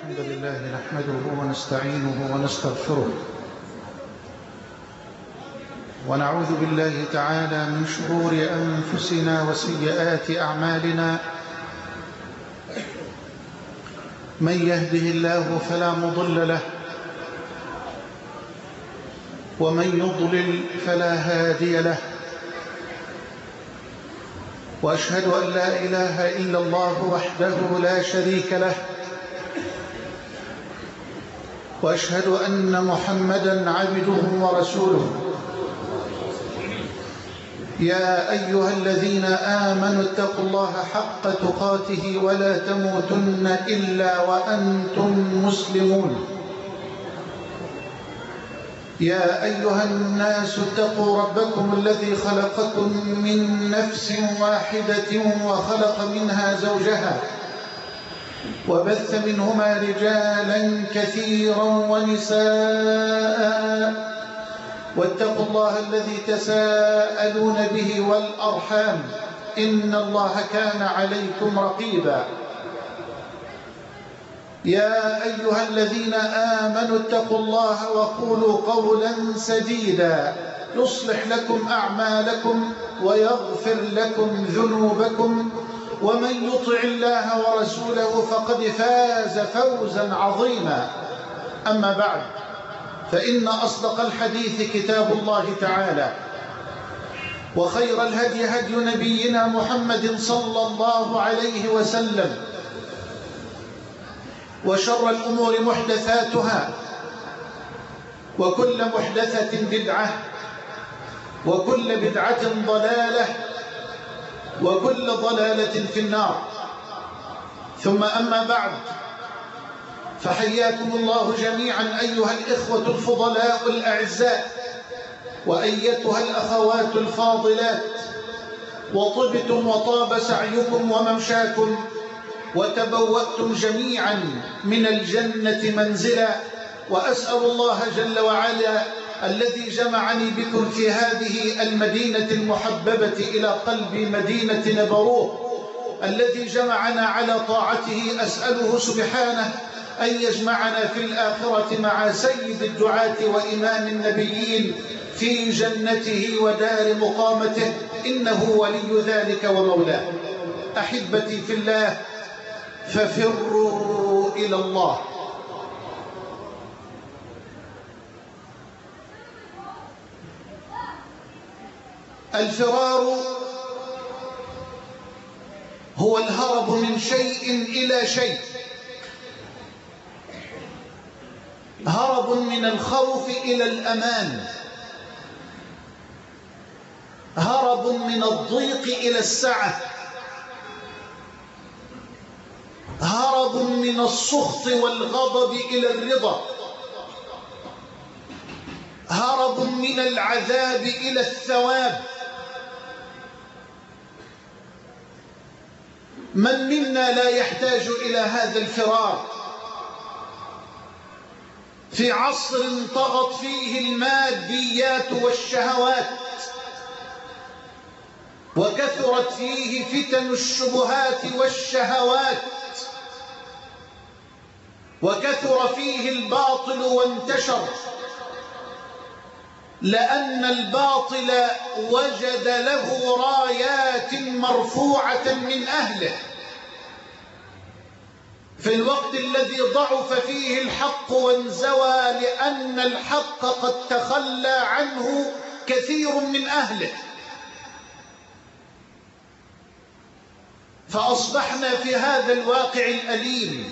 الحمد لله نحمده ونستعينه ونستغفره ونعوذ بالله تعالى من شرور أنفسنا وسيئات أعمالنا. من يهده الله فلا مضل له ومن يضلل فلا هادي له، وأشهد أن لا إله إلا الله وحده لا شريك له، وأشهد أن محمدًا عبده ورسوله. يا أيها الذين آمنوا اتقوا الله حق تقاته ولا تموتن إلا وأنتم مسلمون. يا أيها الناس اتقوا ربكم الذي خلقكم من نفس واحدة وخلق منها زوجها وبث منهما رجالا كثيرا ونساء، واتقوا الله الذي تساءلون به والأرحام إن الله كان عليكم رقيبا. يا أيها الذين آمنوا اتقوا الله وقولوا قولا سديدا يصلح لكم أعمالكم ويغفر لكم ذنوبكم، ومن يطع الله ورسوله فقد فاز فوزا عظيما. أما بعد، فإن أصدق الحديث كتاب الله تعالى، وخير الهدي هدي نبينا محمد صلى الله عليه وسلم، وشر الأمور محدثاتها، وكل محدثة بدعة، وكل بدعة ضلالة، وكل ضلالة في النار. ثم أما بعد، فحياكم الله جميعا أيها الإخوة الفضلاء الأعزاء، وأيتها الأخوات الفاضلات، وطبتم وطاب سعيكم وممشاكم، وتبوأتم جميعا من الجنة منزلا. وأسأل الله جل وعلا الذي جمعني بكم في هذه المدينة المحببة إلى قلب مدينة نبروه، الذي جمعنا على طاعته، أسأله سبحانه أن يجمعنا في الآخرة مع سيد الدعاة وإمام النبيين في جنته ودار مقامته، إنه ولي ذلك ومولاه. أحبتي في الله، ففروا إلى الله. الفرار هو الهرب من شيء إلى شيء، هرب من الخوف إلى الأمان، هرب من الضيق إلى السعة، هرب من السخط والغضب إلى الرضا، هرب من العذاب إلى الثواب. من منا لا يحتاج إلى هذا الفرار في عصر طغت فيه الماديات والشهوات، وكثرت فيه فتن الشبهات والشهوات، وكثر فيه الباطل وانتشر، لأن الباطل وجد له رايات مرفوعة من أهله في الوقت الذي ضعف فيه الحق وانزوى، لأن الحق قد تخلى عنه كثير من أهله. فأصبحنا في هذا الواقع الأليم،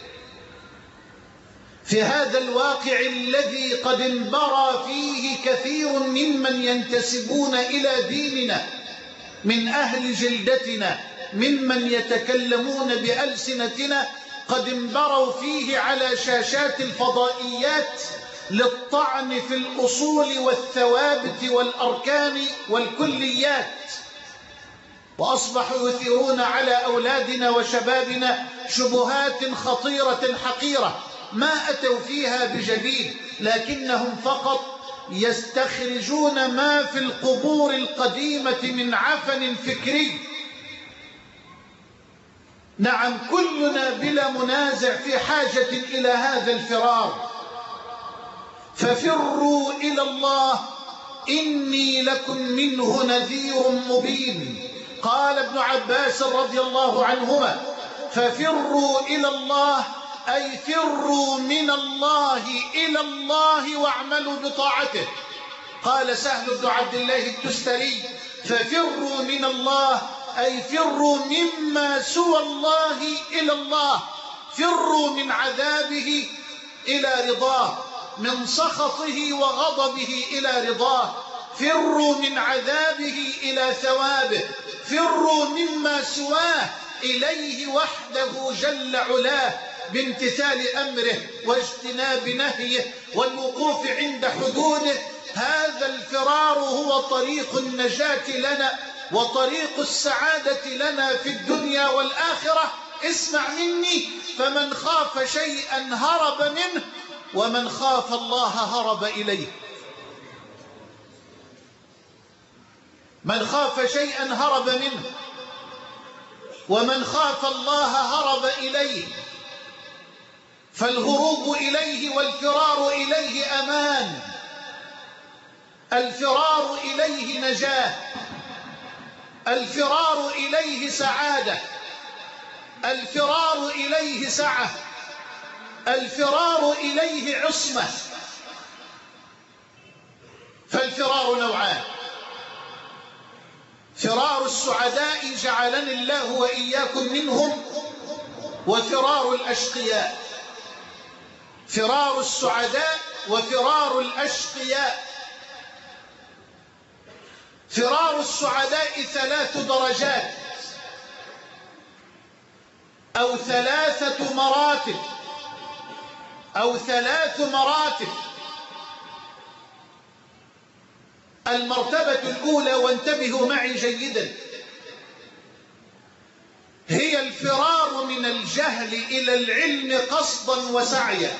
في هذا الواقع الذي قد انبرى فيه كثير ممن ينتسبون إلى ديننا من أهل جلدتنا، ممن يتكلمون بألسنتنا، قد انبروا فيه على شاشات الفضائيات للطعن في الأصول والثوابت والأركان والكليات، وأصبحوا يثيرون على أولادنا وشبابنا شبهات خطيرة حقيرة ما أتوا فيها بجديد، لكنهم فقط يستخرجون ما في القبور القديمة من عفن فكري. نعم، كلنا بلا منازع في حاجة إلى هذا الفرار. ففروا إلى الله إني لكم منه نذير مبين. قال ابن عباس رضي الله عنهما: ففروا إلى الله أي فروا من الله إلى الله واعملوا بطاعته. قال سهل بن عبد الله التستري: ففروا من الله أي فروا مما سوى الله إلى الله، فروا من عذابه إلى رضاه، من سخطه وغضبه إلى رضاه، فروا من عذابه إلى ثوابه، فروا مما سواه إليه وحده جل علاه بامتثال أمره واجتناب نهيه والوقوف عند حدوده. هذا الفرار هو طريق النجاة لنا وطريق السعادة لنا في الدنيا والآخرة. اسمع مني: فمن خاف شيئا هرب منه، ومن خاف الله هرب إليه. من خاف شيئا هرب منه، ومن خاف الله هرب إليه. فالهروب إليه والفرار إليه أمان، الفرار إليه نجاة، الفرار إليه سعادة، الفرار إليه سعة، الفرار إليه عصمة. فالفرار نوعان: فرار السعداء جعلني الله وإياكم منهم، وفرار الأشقياء. فرار السعداء وفرار الأشقياء. فرار السعداء 3 درجات أو 3 مراتب أو 3 مراتب. المرتبة الأولى، وانتبهوا معي جيدا، هي الفرار من الجهل إلى العلم قصدا وسعيا.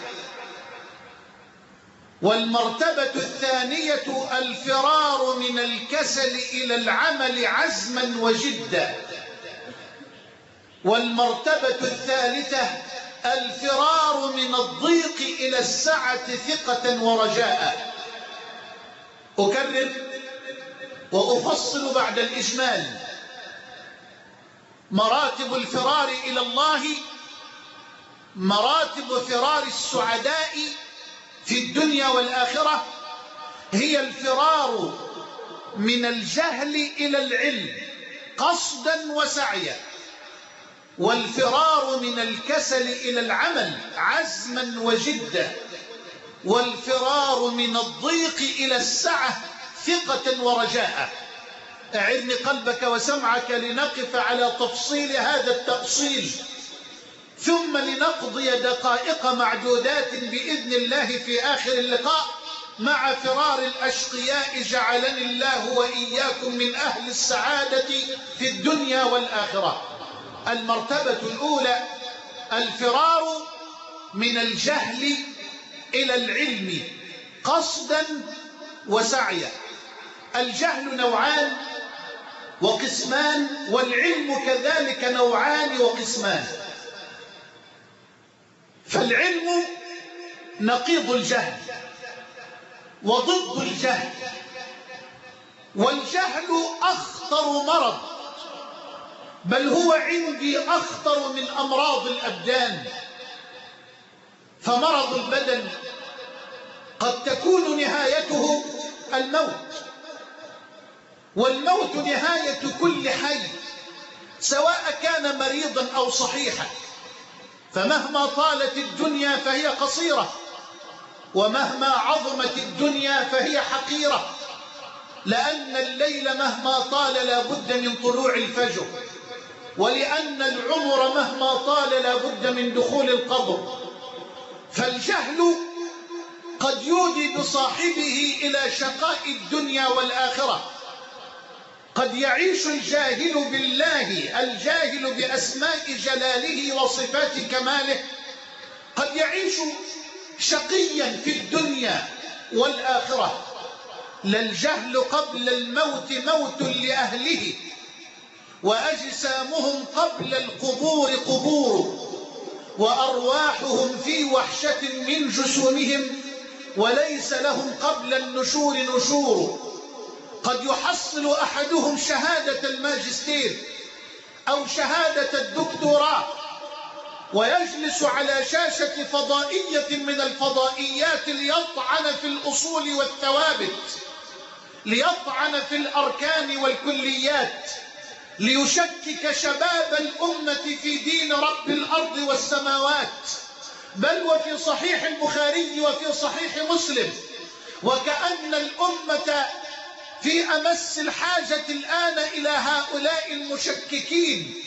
والمرتبة الثانية الفرار من الكسل إلى العمل عزما وجدا. والمرتبة الثالثة الفرار من الضيق إلى السعة ثقة ورجاء. أكرر وأفصل بعد الإجمال: مراتب الفرار إلى الله، مراتب فرار السعداء في الدنيا والآخرة، هي الفرار من الجهل إلى العلم قصدا وسعيا، والفرار من الكسل إلى العمل عزما وجدا، والفرار من الضيق إلى السعة ثقة ورجاء. أعرني قلبك وسمعك لنقف على تفصيل هذا التأصيل، ثم لنقضي دقائق معدودات بإذن الله في آخر اللقاء مع فرار الأشقياء جعلني الله وإياكم من أهل السعادة في الدنيا والآخرة. المرتبة الأولى الفرار من الجهل إلى العلم قصدا وسعيا. الجهل نوعان وقسمان، والعلم كذلك نوعان وقسمان. فالعلم نقيض الجهل وضد الجهل، والجهل أخطر مرض، بل هو عندي أخطر من أمراض الأبدان. فمرض البدن قد تكون نهايته الموت، والموت نهاية كل حي سواء كان مريضا أو صحيحا. فمهما طالت الدنيا فهي قصيرة، ومهما عظمت الدنيا فهي حقيرة، لأن الليل مهما طال لا بد من طلوع الفجر، ولأن العمر مهما طال لا بد من دخول القبر. فالجهل قد يودي بصاحبه إلى شقاء الدنيا والآخرة. قد يعيش الجاهل بالله، الجاهل بأسماء جلاله وصفات كماله، قد يعيش شقيا في الدنيا والآخرة. للجهل قبل الموت موت لأهله، وأجسامهم قبل القبور قبور، وأرواحهم في وحشة من جسومهم، وليس لهم قبل النشور نشور. قد يحصل أحدهم شهادة الماجستير أو شهادة الدكتوراه، ويجلس على شاشة فضائية من الفضائيات ليطعن في الأصول والثوابت، ليطعن في الأركان والكليات، ليشكك شباب الأمة في دين رب الأرض والسماوات، بل وفي صحيح البخاري وفي صحيح مسلم. وكأن الأمة في أمس الحاجة الآن إلى هؤلاء المشككين،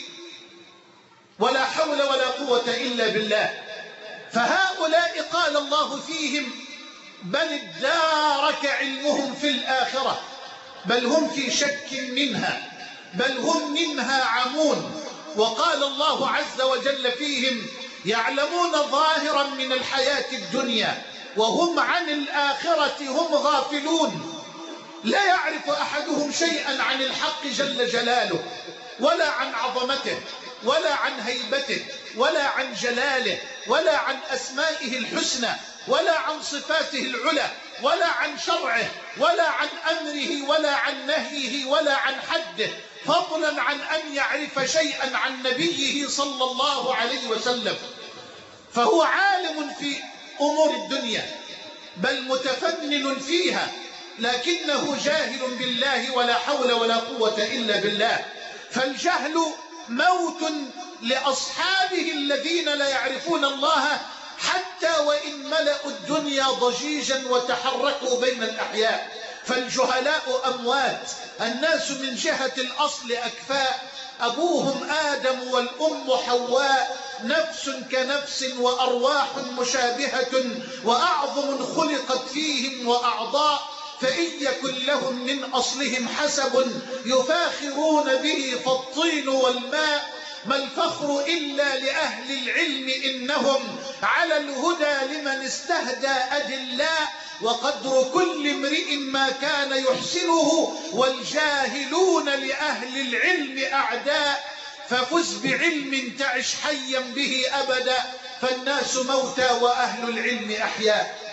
ولا حول ولا قوة إلا بالله. فهؤلاء قال الله فيهم: بل ادارك علمهم في الآخرة، بل هم في شك منها، بل هم منها عمون. وقال الله عز وجل فيهم: يعلمون ظاهرا من الحياة الدنيا وهم عن الآخرة هم غافلون. لا يعرف أحدهم شيئا عن الحق جل جلاله، ولا عن عظمته، ولا عن هيبته، ولا عن جلاله، ولا عن أسمائه الحسنى، ولا عن صفاته العلى، ولا عن شرعه، ولا عن أمره، ولا عن نهيه، ولا عن حده، فضلا عن أن يعرف شيئا عن نبيه صلى الله عليه وسلم. فهو عالم في أمور الدنيا، بل متفنن فيها، لكنه جاهل بالله، ولا حول ولا قوة إلا بالله. فالجهل موت لأصحابه الذين لا يعرفون الله، حتى وإن ملأوا الدنيا ضجيجا وتحركوا بين الأحياء. فالجهلاء أموات. الناس من جهة الأصل أكفاء، أبوهم آدم والأم حواء، نفس كنفس وأرواح مشابهة، وأعظم خلقت فيهم وأعضاء. فإن يكن لهم من أصلهم حسب يفاخرون به فالطين والماء، ما الفخر إلا لأهل العلم إنهم على الهدى لمن استهدى أدلاء. وقدر كل امرئ ما كان يحسنه، والجاهلون لأهل العلم أعداء. ففز بعلم تعش حيا به أبدا، فالناس موتى وأهل العلم أحياء.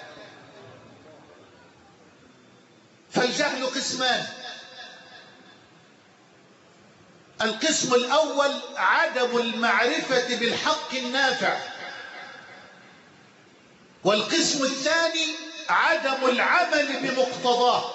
فالجهل قسمان: القسم الأول عدم المعرفة بالحق النافع، والقسم الثاني عدم العمل بمقتضاه.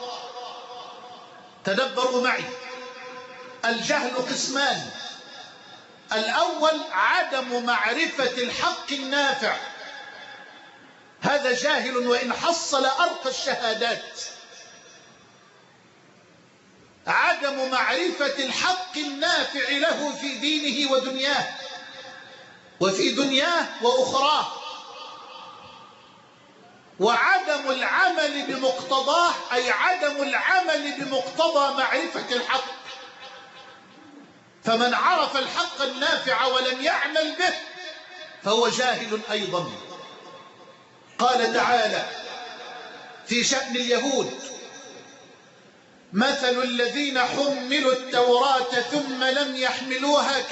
تدبروا معي، الجهل قسمان: الأول عدم معرفة الحق النافع، هذا جاهل وإن حصل أرقى الشهادات. عدم معرفة الحق النافع له في دينه ودنياه، وفي دنياه وأخراه. وعدم العمل بمقتضاه، أي عدم العمل بمقتضى معرفة الحق. فمن عرف الحق النافع ولم يعمل به فهو جاهل أيضا. قال تعالى في شأن اليهود: مثل الذين حملوا التوراة ثم لم يحملوها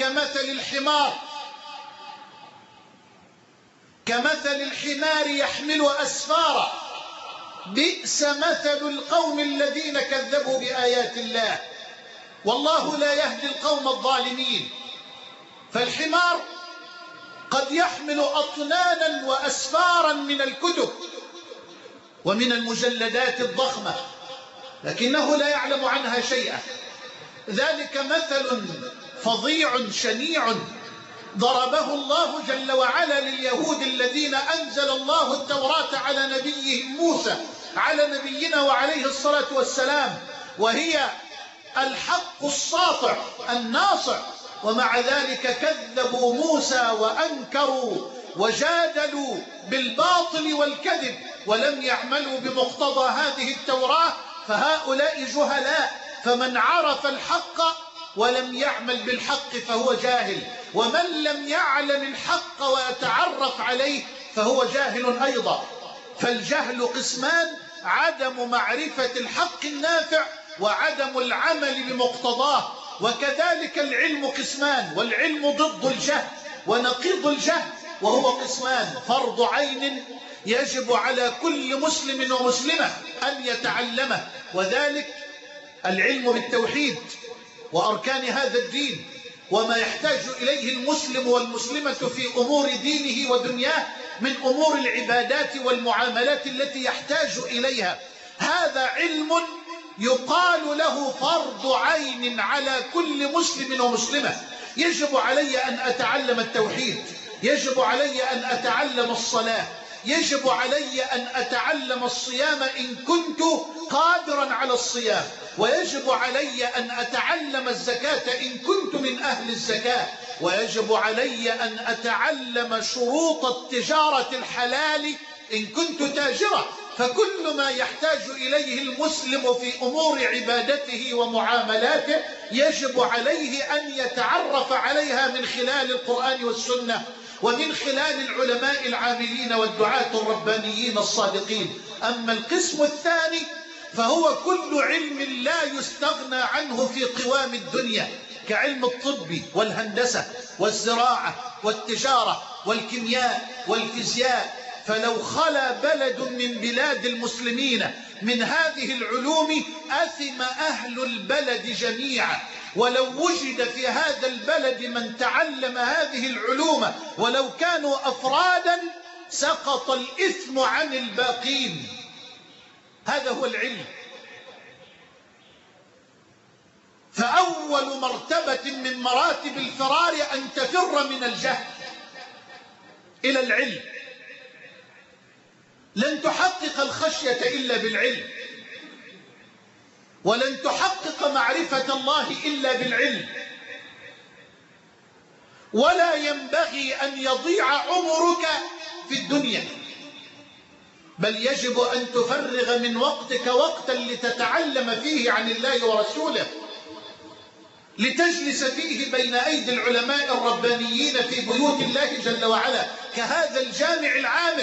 كمثل الحمار يحمل أسفارا، بئس مثل القوم الذين كذبوا بآيات الله، والله لا يهدي القوم الظالمين. فالحمار قد يحمل أطنانا وأسفارا من الكتب ومن المجلدات الضخمة، لكنه لا يعلم عنها شيئا. ذلك مثل فظيع شنيع ضربه الله جل وعلا لليهود الذين أنزل الله التوراة على نبيهم موسى، على نبينا وعليه الصلاة والسلام، وهي الحق الساطع الناصع. ومع ذلك كذبوا موسى وأنكروا وجادلوا بالباطل والكذب، ولم يعملوا بمقتضى هذه التوراة. فهؤلاء جهلاء. فمن عرف الحق ولم يعمل بالحق فهو جاهل، ومن لم يعلم الحق ويتعرف عليه فهو جاهل أيضا. فالجهل قسمان: عدم معرفة الحق النافع، وعدم العمل بمقتضاه. وكذلك العلم قسمان، والعلم ضد الجهل ونقيض الجهل، وهو قسمان: فرض عين يجب على كل مسلم ومسلمة أن يتعلمه، وذلك العلم بالتوحيد وأركان هذا الدين وما يحتاج إليه المسلم والمسلمة في أمور دينه ودنياه من أمور العبادات والمعاملات التي يحتاج إليها. هذا علم يقال له فرض عين على كل مسلم ومسلمة. يجب علي أن أتعلم التوحيد، يجب علي أن أتعلم الصلاة، يجب علي أن أتعلم الصيام إن كنت قادرا على الصيام، ويجب علي أن أتعلم الزكاة إن كنت من أهل الزكاة، ويجب علي أن أتعلم شروط التجارة الحلال إن كنت تاجرا. فكل ما يحتاج إليه المسلم في أمور عبادته ومعاملاته يجب عليه أن يتعرف عليها من خلال القرآن والسنة ومن خلال العلماء العاملين والدعاة الربانيين الصادقين. أما القسم الثاني فهو كل علم لا يستغنى عنه في قوام الدنيا، كعلم الطب والهندسة والزراعة والتجارة والكيمياء والفيزياء. فلو خلا بلد من بلاد المسلمين من هذه العلوم أثم أهل البلد جميعا. ولو وجد في هذا البلد من تعلم هذه العلوم ولو كانوا أفرادا سقط الإثم عن الباقين. هذا هو العلم. فأول مرتبة من مراتب الفرار أن تفر من الجهل إلى العلم. لن تحقق الخشية إلا بالعلم، ولن تحقق معرفة الله إلا بالعلم، ولا ينبغي أن يضيع عمرك في الدنيا، بل يجب أن تفرغ من وقتك وقتا لتتعلم فيه عن الله ورسوله، لتجلس فيه بين أيدي العلماء الربانيين في بيوت الله جل وعلا كهذا الجامع العامر.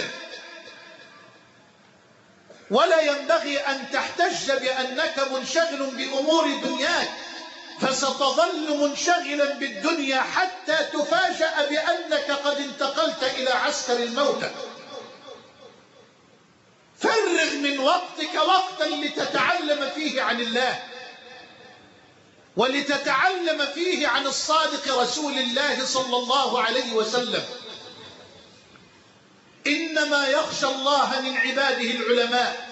ولا ينبغي أن تحتج بأنك منشغل بأمور دنياك، فستظل منشغلا بالدنيا حتى تفاجأ بأنك قد انتقلت إلى عسكر الموتى. فرغ من وقتك وقتا لتتعلم فيه عن الله، ولتتعلم فيه عن الصادق رسول الله صلى الله عليه وسلم. إنما يخشى الله من عباده العلماء.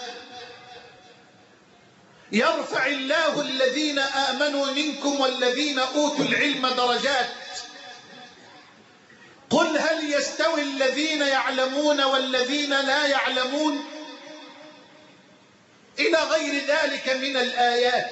يرفع الله الذين آمنوا منكم والذين أوتوا العلم درجات. قل هل يستوي الذين يعلمون والذين لا يعلمون؟ إلى غير ذلك من الآيات.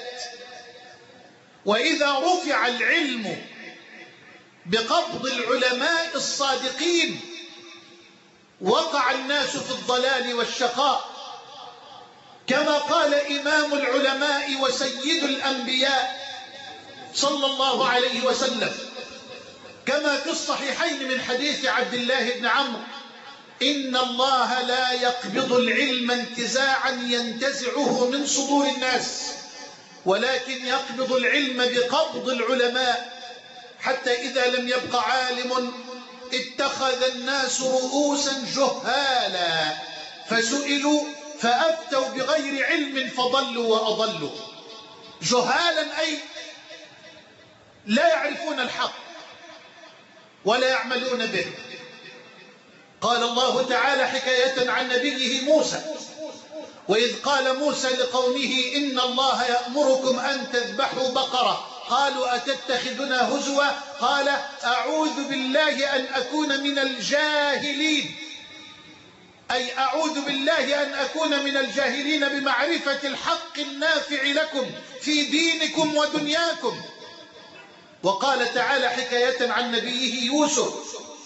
وإذا رفع العلم بقبض العلماء الصادقين وقع الناس في الضلال والشقاء، كما قال إمام العلماء وسيد الأنبياء صلى الله عليه وسلم كما في الصحيحين من حديث عبد الله بن عمرو: إن الله لا يقبض العلم انتزاعا ينتزعه من صدور الناس، ولكن يقبض العلم بقبض العلماء، حتى إذا لم يبق عالم اتخذ الناس رؤوسا جهالا فسئلوا فأفتوا بغير علم فضلوا وأضلوا. جهالا أي لا يعرفون الحق ولا يعملون به. قال الله تعالى حكاية عن نبيه موسى: وإذ قال موسى لقومه إن الله يأمركم أن تذبحوا بقرة قالوا أتتخذنا هزوا قال أعوذ بالله أن أكون من الجاهلين، أي أعوذ بالله أن أكون من الجاهلين بمعرفة الحق النافع لكم في دينكم ودنياكم. وقال تعالى حكاية عن نبيه يوسف: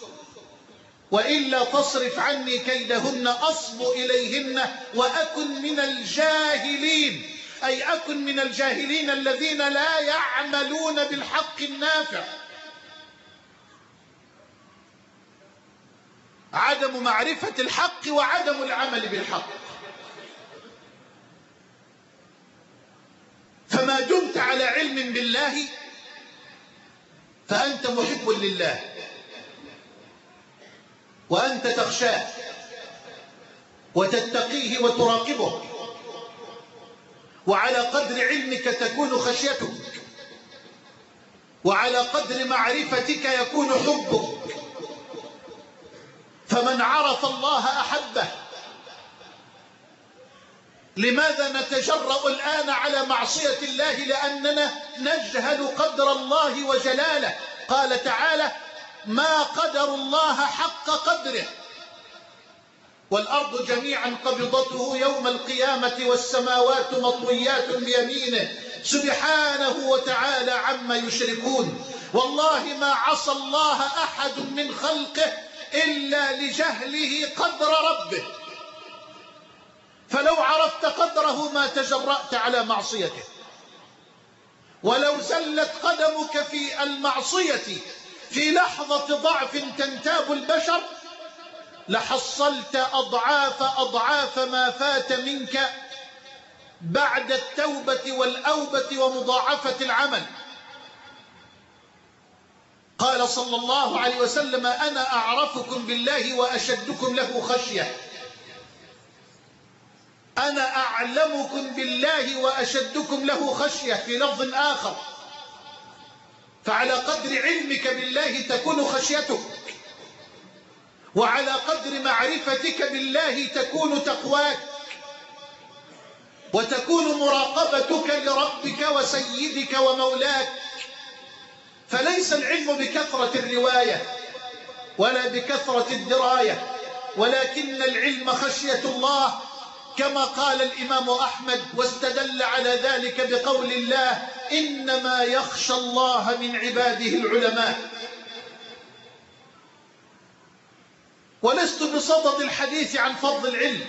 وإلا تصرف عني كيدهن أصب إليهن وأكن من الجاهلين، أي أكن من الجاهلين الذين لا يعملون بالحق النافع. عدم معرفة الحق وعدم العمل بالحق. فما دمت على علم بالله فأنت محب لله وأنت تخشاه وتتقيه وتراقبه، وعلى قدر علمك تكون خشيتك، وعلى قدر معرفتك يكون حبك. فمن عرف الله أحبه. لماذا نتجرأ الآن على معصية الله؟ لأننا نجهل قدر الله وجلاله. قال تعالى: ما قدر الله حق قدره، والأرض جميعا قبضته يوم القيامة والسماوات مطويات بيمينه سبحانه وتعالى عما يشركون. والله ما عصى الله أحد من خلقه إلا لجهله قدر ربه، فلو عرفت قدره ما تجرأت على معصيته. ولو زلت قدمك في المعصية في لحظة ضعف تنتاب البشر لحصلت أضعاف ما فات منك بعد التوبة والأوبة ومضاعفة العمل. قال صلى الله عليه وسلم: أنا أعرفكم بالله وأشدكم له خشية. أنا أعلمكم بالله وأشدكم له خشية في لفظ آخر. فعلى قدر علمك بالله تكون خشيتك، وعلى قدر معرفتك بالله تكون تقواك، وتكون مراقبتك لربك وسيدك ومولاك. فليس العلم بكثرة الرواية ولا بكثرة الدراية، ولكن العلم خشية الله، كما قال الإمام أحمد واستدل على ذلك بقول الله: إنما يخشى الله من عباده العلماء. ولست بصدد الحديث عن فضل العلم،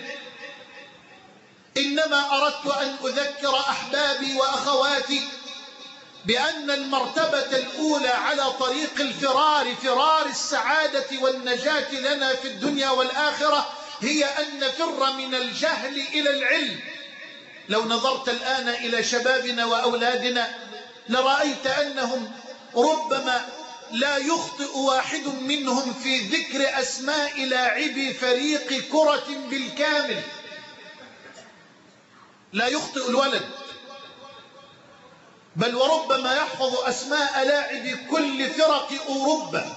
إنما أردت أن أذكر أحبابي وأخواتي بأن المرتبة الأولى على طريق الفرار، فرار السعادة والنجاة لنا في الدنيا والآخرة، هي أن نفر من الجهل إلى العلم. لو نظرت الآن إلى شبابنا وأولادنا لرأيت أنهم ربما لا يخطئ واحد منهم في ذكر أسماء لاعبي فريق كرة بالكامل. لا يخطئ الولد، بل وربما يحفظ أسماء لاعبي كل فرق أوروبا.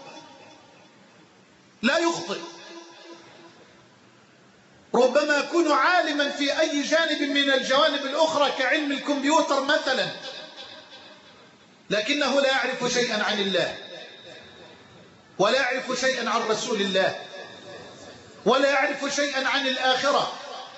لا يخطئ. ربما يكون عالما في أي جانب من الجوانب الأخرى كعلم الكمبيوتر مثلا، لكنه لا يعرف شيئا عن الله، ولا يعرف شيئا عن رسول الله، ولا يعرف شيئا عن الآخرة.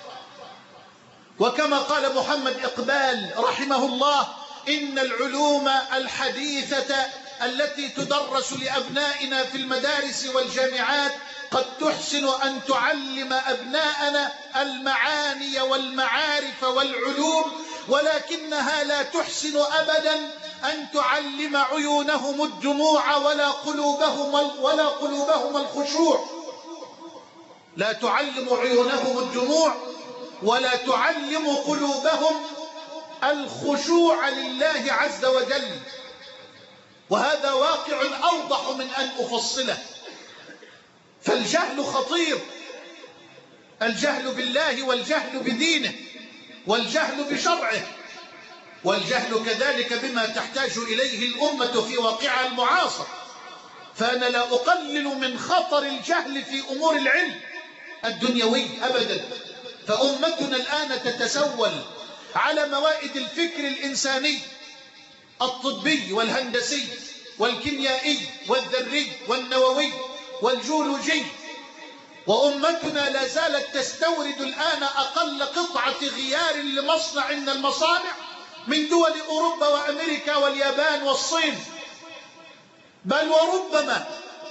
وكما قال محمد إقبال رحمه الله: إن العلوم الحديثة التي تدرس لأبنائنا في المدارس والجامعات قد تحسن أن تعلم أبناءنا المعاني والمعارف والعلوم، ولكنها لا تحسن أبدا أن تعلم عيونهم الدموع ولا قلوبهم الخشوع. لا تعلم عيونهم الدموع ولا تعلم قلوبهم الخشوع لله عز وجل. وهذا واقع أوضح من أن أفصله. فالجهل خطير، الجهل بالله والجهل بدينه والجهل بشرعه، والجهل كذلك بما تحتاج إليه الأمة في واقعها المعاصر. فأنا لا أقلل من خطر الجهل في أمور العلم الدنيوي أبدا. فأمتنا الآن تتسول على موائد الفكر الإنساني الطبي والهندسي والكيميائي والذري والنووي والجيولوجي، وأمتنا لا زالت تستورد الآن أقل قطعة غيار لمصنع من المصانع من دول أوروبا وأمريكا واليابان والصين. بل وربما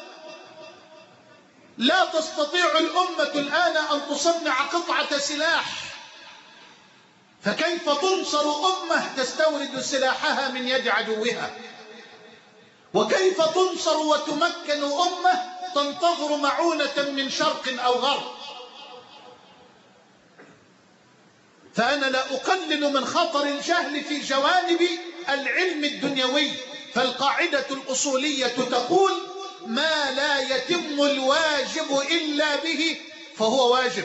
لا تستطيع الأمة الآن أن تصنع قطعة سلاح، فكيف تنصر أمة تستورد سلاحها من يد عدوها؟ وكيف تنصر وتمكن أمة تنتظر معونة من شرق أو غرب؟ فأنا لا أقلل من خطر الجهل في جوانب العلم الدنيوي، فالقاعدة الأصولية تقول: ما لا يتم الواجب إلا به فهو واجب.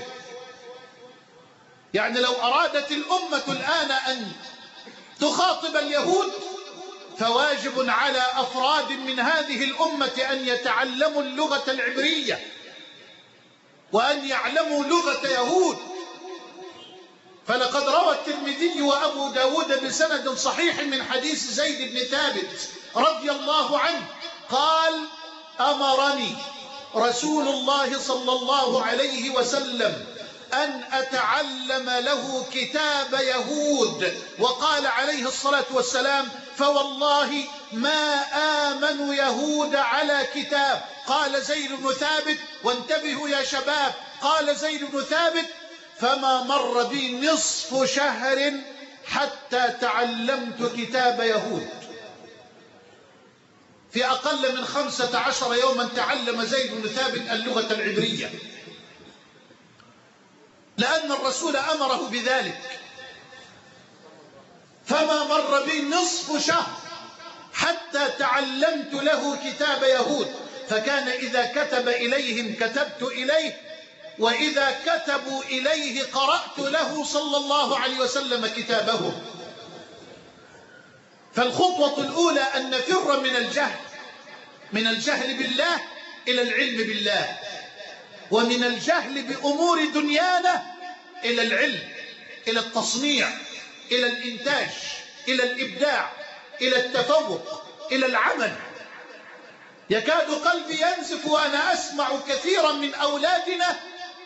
يعني لو أرادت الأمة الآن أن تخاطب اليهود فواجب على أفراد من هذه الأمة أن يتعلموا اللغة العبرية وأن يعلموا لغة يهود. فلقد روى الترمذي وأبو داود بسند صحيح من حديث زيد بن ثابت رضي الله عنه قال: أمرني رسول الله صلى الله عليه وسلم أن أتعلم له كتاب يهود. وقال عليه الصلاة والسلام: فوالله ما آمن يهود على كتاب. قال زيد بن ثابت، وانتبهوا يا شباب، قال زيد بن ثابت: فما مر بي نصف شهر حتى تعلمت كتاب يهود. في أقل من 15 يوما تعلم زيد بن ثابت اللغة العبرية، لأن الرسول أمره بذلك. فما مر بي نصف شهر حتى تعلمت له كتاب يهود. فكان إذا كتب إليهم كتبت إليه، وإذا كتبوا إليه قرأت له صلى الله عليه وسلم كتابهم. فالخطوة الأولى أن نفر من الجهل بالله إلى العلم بالله، ومن الجهل بأمور دنيانا إلى العلم، إلى التصنيع، إلى الإنتاج، إلى الإبداع، إلى التفوق، إلى العمل. يكاد قلبي ينزف وأنا أسمع كثيرا من أولادنا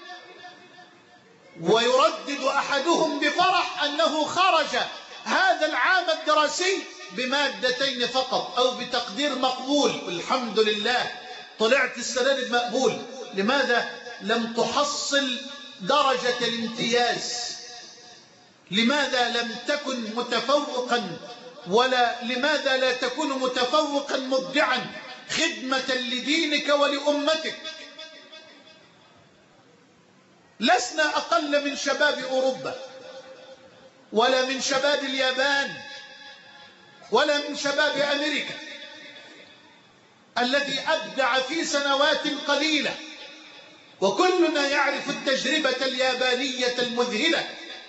ويردد أحدهم بفرح أنه خرج هذا العام الدراسي بمادتين فقط أو بتقدير مقبول. الحمد لله طلعت السنة المقبول. لماذا لم تحصل درجة الامتياز؟ لماذا لم تكن متفوقا؟ ولا لماذا لا تكون متفوقا مبدعا خدمة لدينك ولأمتك؟ لسنا أقل من شباب أوروبا، ولا من شباب اليابان، ولا من شباب أمريكا الذي أبدع في سنوات قليلة. وكلنا يعرف التجربة اليابانية المذهلة.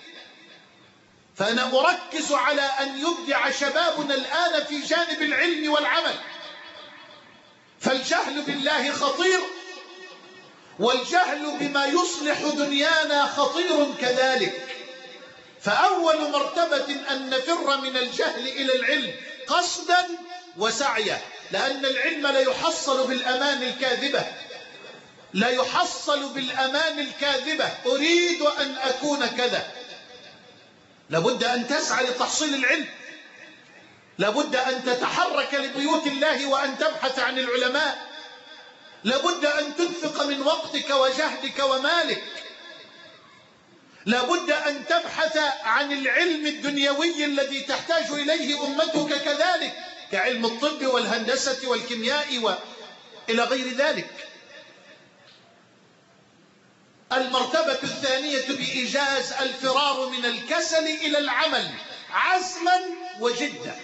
فأنا أركز على أن يبدع شبابنا الآن في جانب العلم والعمل. فالجهل بالله خطير، والجهل بما يصلح دنيانا خطير كذلك. فأول مرتبة أن نفر من الجهل إلى العلم قصدا وسعيا، لأن العلم لا يحصل بالأمان الكاذبة، لا يحصل بالأمان الكاذبة. أريد أن أكون كذا، لابد أن تسعى لتحصيل العلم، لابد أن تتحرك لبيوت الله وأن تبحث عن العلماء، لابد أن تنفق من وقتك وجهدك ومالك، لابد أن تبحث عن العلم الدنيوي الذي تحتاج إليه أمتك كذلك، كعلم الطب والهندسة والكيمياء وإلى غير ذلك. المرتبة الثانية بإيجاز الفرار من الكسل إلى العمل عزما وجدا.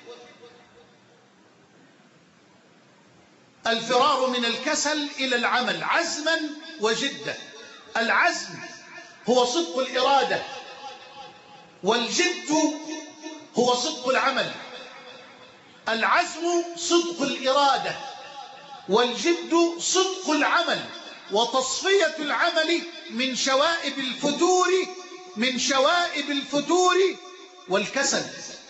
الفرار من الكسل إلى العمل عزما وجدا. العزم هو صدق الإرادة، والجد هو صدق العمل. العزم صدق الإرادة، والجد صدق العمل، وتصفية العمل من شوائب الفتور والكسل.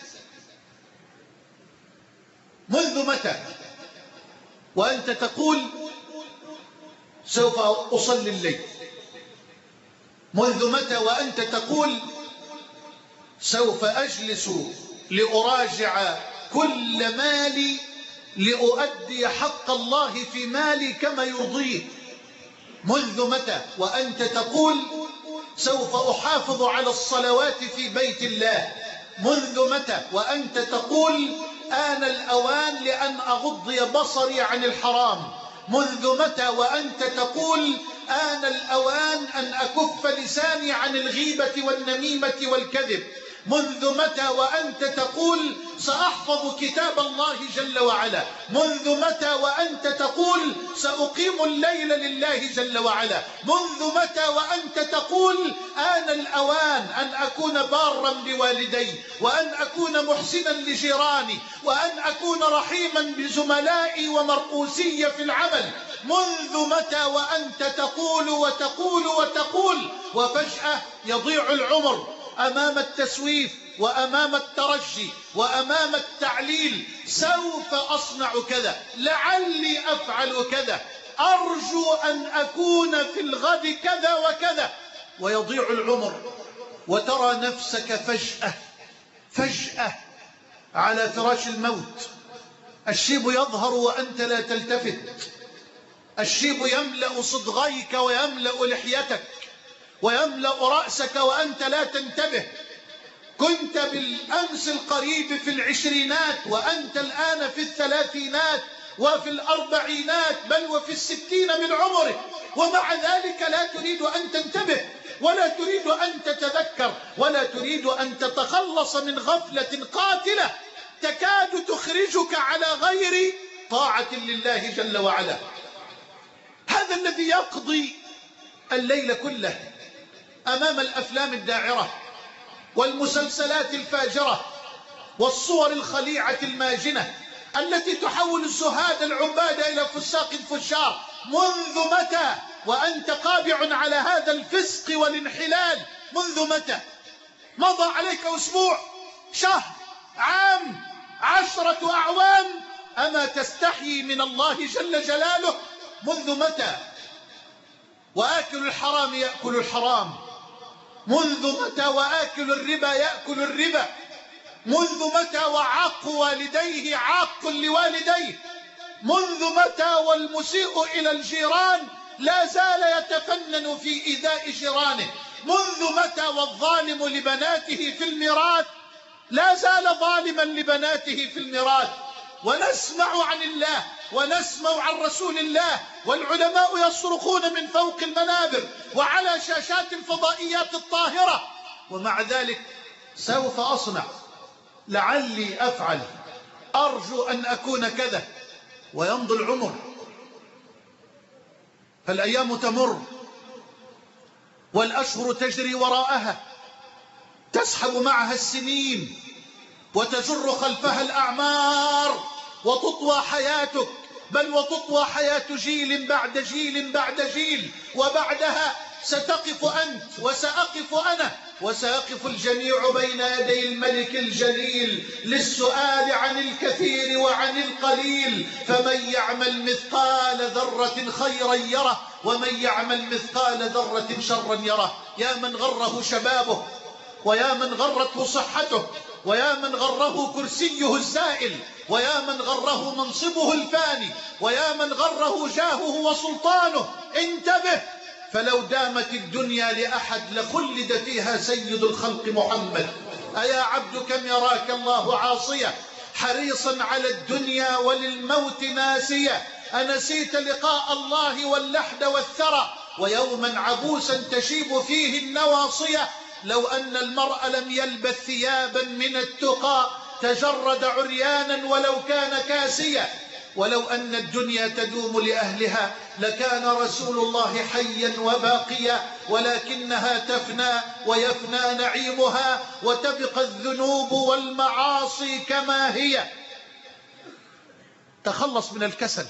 منذ متى وأنت تقول سوف أصلي الليل؟ منذ متى وأنت تقول سوف أجلس لأراجع كل مالي لأؤدي حق الله في مالي كما يرضيه؟ منذ متى وأنت تقول سوف أحافظ على الصلوات في بيت الله؟ منذ متى وأنت تقول آن الأوان لأن أغضي بصري عن الحرام؟ منذ متى وأنت تقول آن الأوان أن أكف لساني عن الغيبة والنميمة والكذب؟ منذ متى وأنت تقول سأحفظ كتاب الله جل وعلا؟ منذ متى وأنت تقول سأقيم الليل لله جل وعلا؟ منذ متى وأنت تقول آن الأوان أن أكون بارا بوالدي، وأن أكون محسنا لجيراني، وأن أكون رحيما بزملائي ومرؤوسي في العمل؟ منذ متى وأنت تقول وتقول وتقول، وفجأة يضيع العمر أمام التسويف وأمام الترجي وأمام التعليل. سوف أصنع كذا، لعلي أفعل كذا، أرجو أن أكون في الغد كذا وكذا، ويضيع العمر وترى نفسك فجأة على فراش الموت. الشيب يظهر وأنت لا تلتفت، الشيب يملأ صدغيك ويملأ لحيتك ويملأ رأسك وأنت لا تنتبه. كنت بالأمس القريب في العشرينات وأنت الآن في الثلاثينات وفي الأربعينات بل وفي الستين من عمرك، ومع ذلك لا تريد أن تنتبه ولا تريد أن تتذكر ولا تريد أن تتخلص من غفلة قاتلة تكاد تخرجك على غير طاعة لله جل وعلا. هذا الذي يقضي الليل كله أمام الأفلام الداعرة والمسلسلات الفاجرة والصور الخليعة الماجنة التي تحول الزهاد العباد إلى فساق فجار. منذ متى وأنت قابع على هذا الفسق والانحلال؟ منذ متى؟ مضى عليك أسبوع، شهر، عام، 10 أعوام، أما تستحيي من الله جل جلاله؟ منذ متى؟ وآكل الحرام يأكل الحرام. منذ متى وآكل الربا يأكل الربا؟ منذ متى وعاق والديه عاق لوالديه؟ منذ متى والمسيء إلى الجيران لا زال يتفنن في إيذاء جيرانه؟ منذ متى والظالم لبناته في الميراث لا زال ظالما لبناته في الميراث؟ ونسمع عن الله ونسمع عن رسول الله والعلماء يصرخون من فوق المنابر وعلى شاشات الفضائيات الطاهرة، ومع ذلك سوف أصنع، لعلي أفعل، أرجو أن أكون كذا، ويمضي العمر. فالأيام تمر والأشهر تجري وراءها، تسحب معها السنين وتجر خلفها الأعمار، وتطوى حياتك، بل وتطوى حياة جيل بعد جيل بعد جيل، وبعدها ستقف أنت وسأقف أنا وسيقف الجميع بين يدي الملك الجليل للسؤال عن الكثير وعن القليل. فمن يعمل مثقال ذرة خيرا يره ومن يعمل مثقال ذرة شرا يره. يا من غره شبابه، ويا من غرته صحته، ويا من غره كرسيه الزائل، ويا من غره منصبه الفاني، ويا من غره جاهه وسلطانه. انتبه، فلو دامت الدنيا لأحد لخلد فيها سيد الخلق محمد. أيا عبد كم يراك الله عاصية حريصا على الدنيا وللموت ناسية، أنسيت لقاء الله واللحد والثرى ويوما عبوسا تشيب فيه النواصية. لو أن المرء لم يلبث ثيابا من التقى تجرد عريانا ولو كان كاسيا. ولو أن الدنيا تدوم لأهلها لكان رسول الله حيا وباقيا، ولكنها تفنى ويفنى نعيمها وتبقى الذنوب والمعاصي كما هي. تخلص من الكسل،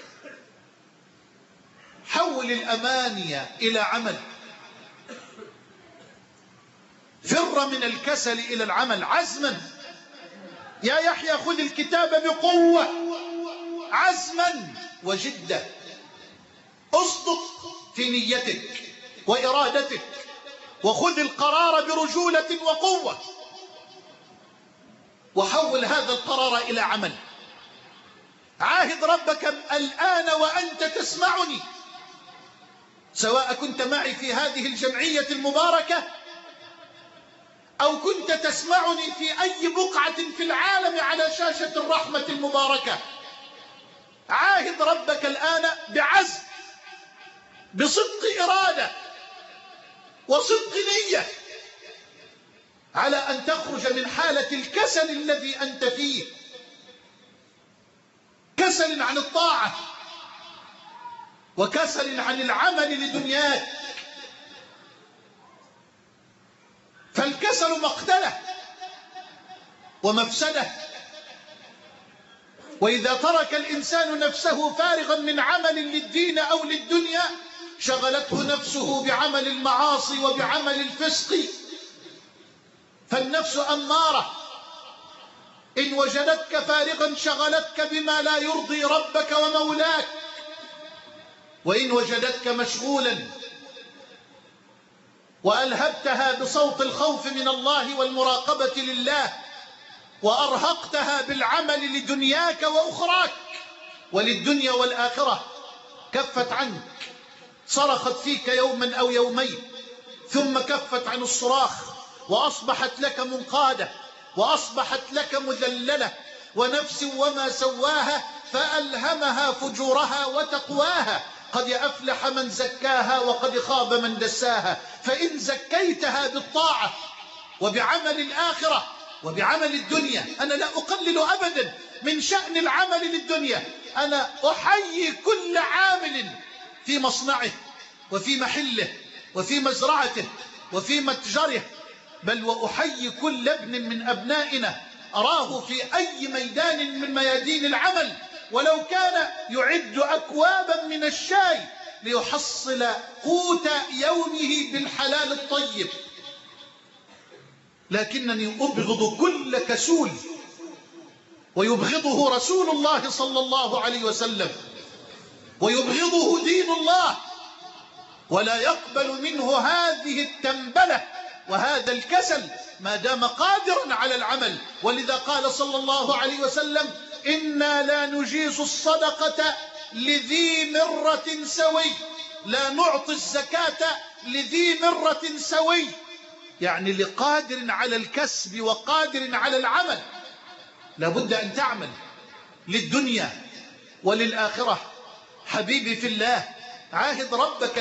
حول الأماني إلى عمل، فر من الكسل إلى العمل عزما. يا يحيى خذ الكتاب بقوة، عزما وجدة، اصدق في نيتك وإرادتك، وخذ القرار برجولة وقوة، وحول هذا القرار إلى عمل. عاهد ربك الآن وأنت تسمعني، سواء كنت معي في هذه الجمعية المباركة أو كنت تسمعني في أي بقعة في العالم على شاشة الرحمة المباركة. عاهد ربك الآن بعزم، بصدق إرادة وصدق نية، على أن تخرج من حالة الكسل الذي أنت فيه، كسل عن الطاعة وكسل عن العمل لدنياك. فالكسل مقتله ومفسده. وإذا ترك الإنسان نفسه فارغا من عمل للدين أو للدنيا شغلته نفسه بعمل المعاصي وبعمل الفسق. فالنفس أمارة، إن وجدتك فارغا شغلتك بما لا يرضي ربك ومولاك، وإن وجدتك مشغولا وألهبتها بصوت الخوف من الله والمراقبة لله وأرهقتها بالعمل لدنياك وأخراك وللدنيا والآخرة، كفت عنك، صرخت فيك يوما أو يومين ثم كفت عن الصراخ وأصبحت لك منقادة وأصبحت لك مذللة. ونفس وما سواها فألهمها فجورها وتقواها، قد أفلح من زكاها وقد خاب من دساها. فإن زكيتها بالطاعة وبعمل الآخرة وبعمل الدنيا، أنا لا أقلل أبدا من شأن العمل للدنيا، أنا أحيي كل عامل في مصنعه وفي محله وفي مزرعته وفي متجره، بل وأحيي كل ابن من أبنائنا أراه في أي ميدان من ميادين العمل ولو كان يعد أكوابا من الشاي ليحصل قوت يومه بالحلال الطيب. لكنني أبغض كل كسول، ويبغضه رسول الله صلى الله عليه وسلم، ويبغضه دين الله، ولا يقبل منه هذه التنبلة وهذا الكسل ما دام قادرا على العمل. ولذا قال صلى الله عليه وسلم: إنا لا نجيز الصدقة لذي مرة سوي، لا نعطي الزكاة لذي مرة سوي، يعني لقادر على الكسب وقادر على العمل. لابد أن تعمل للدنيا وللآخرة. حبيبي في الله، عاهد ربك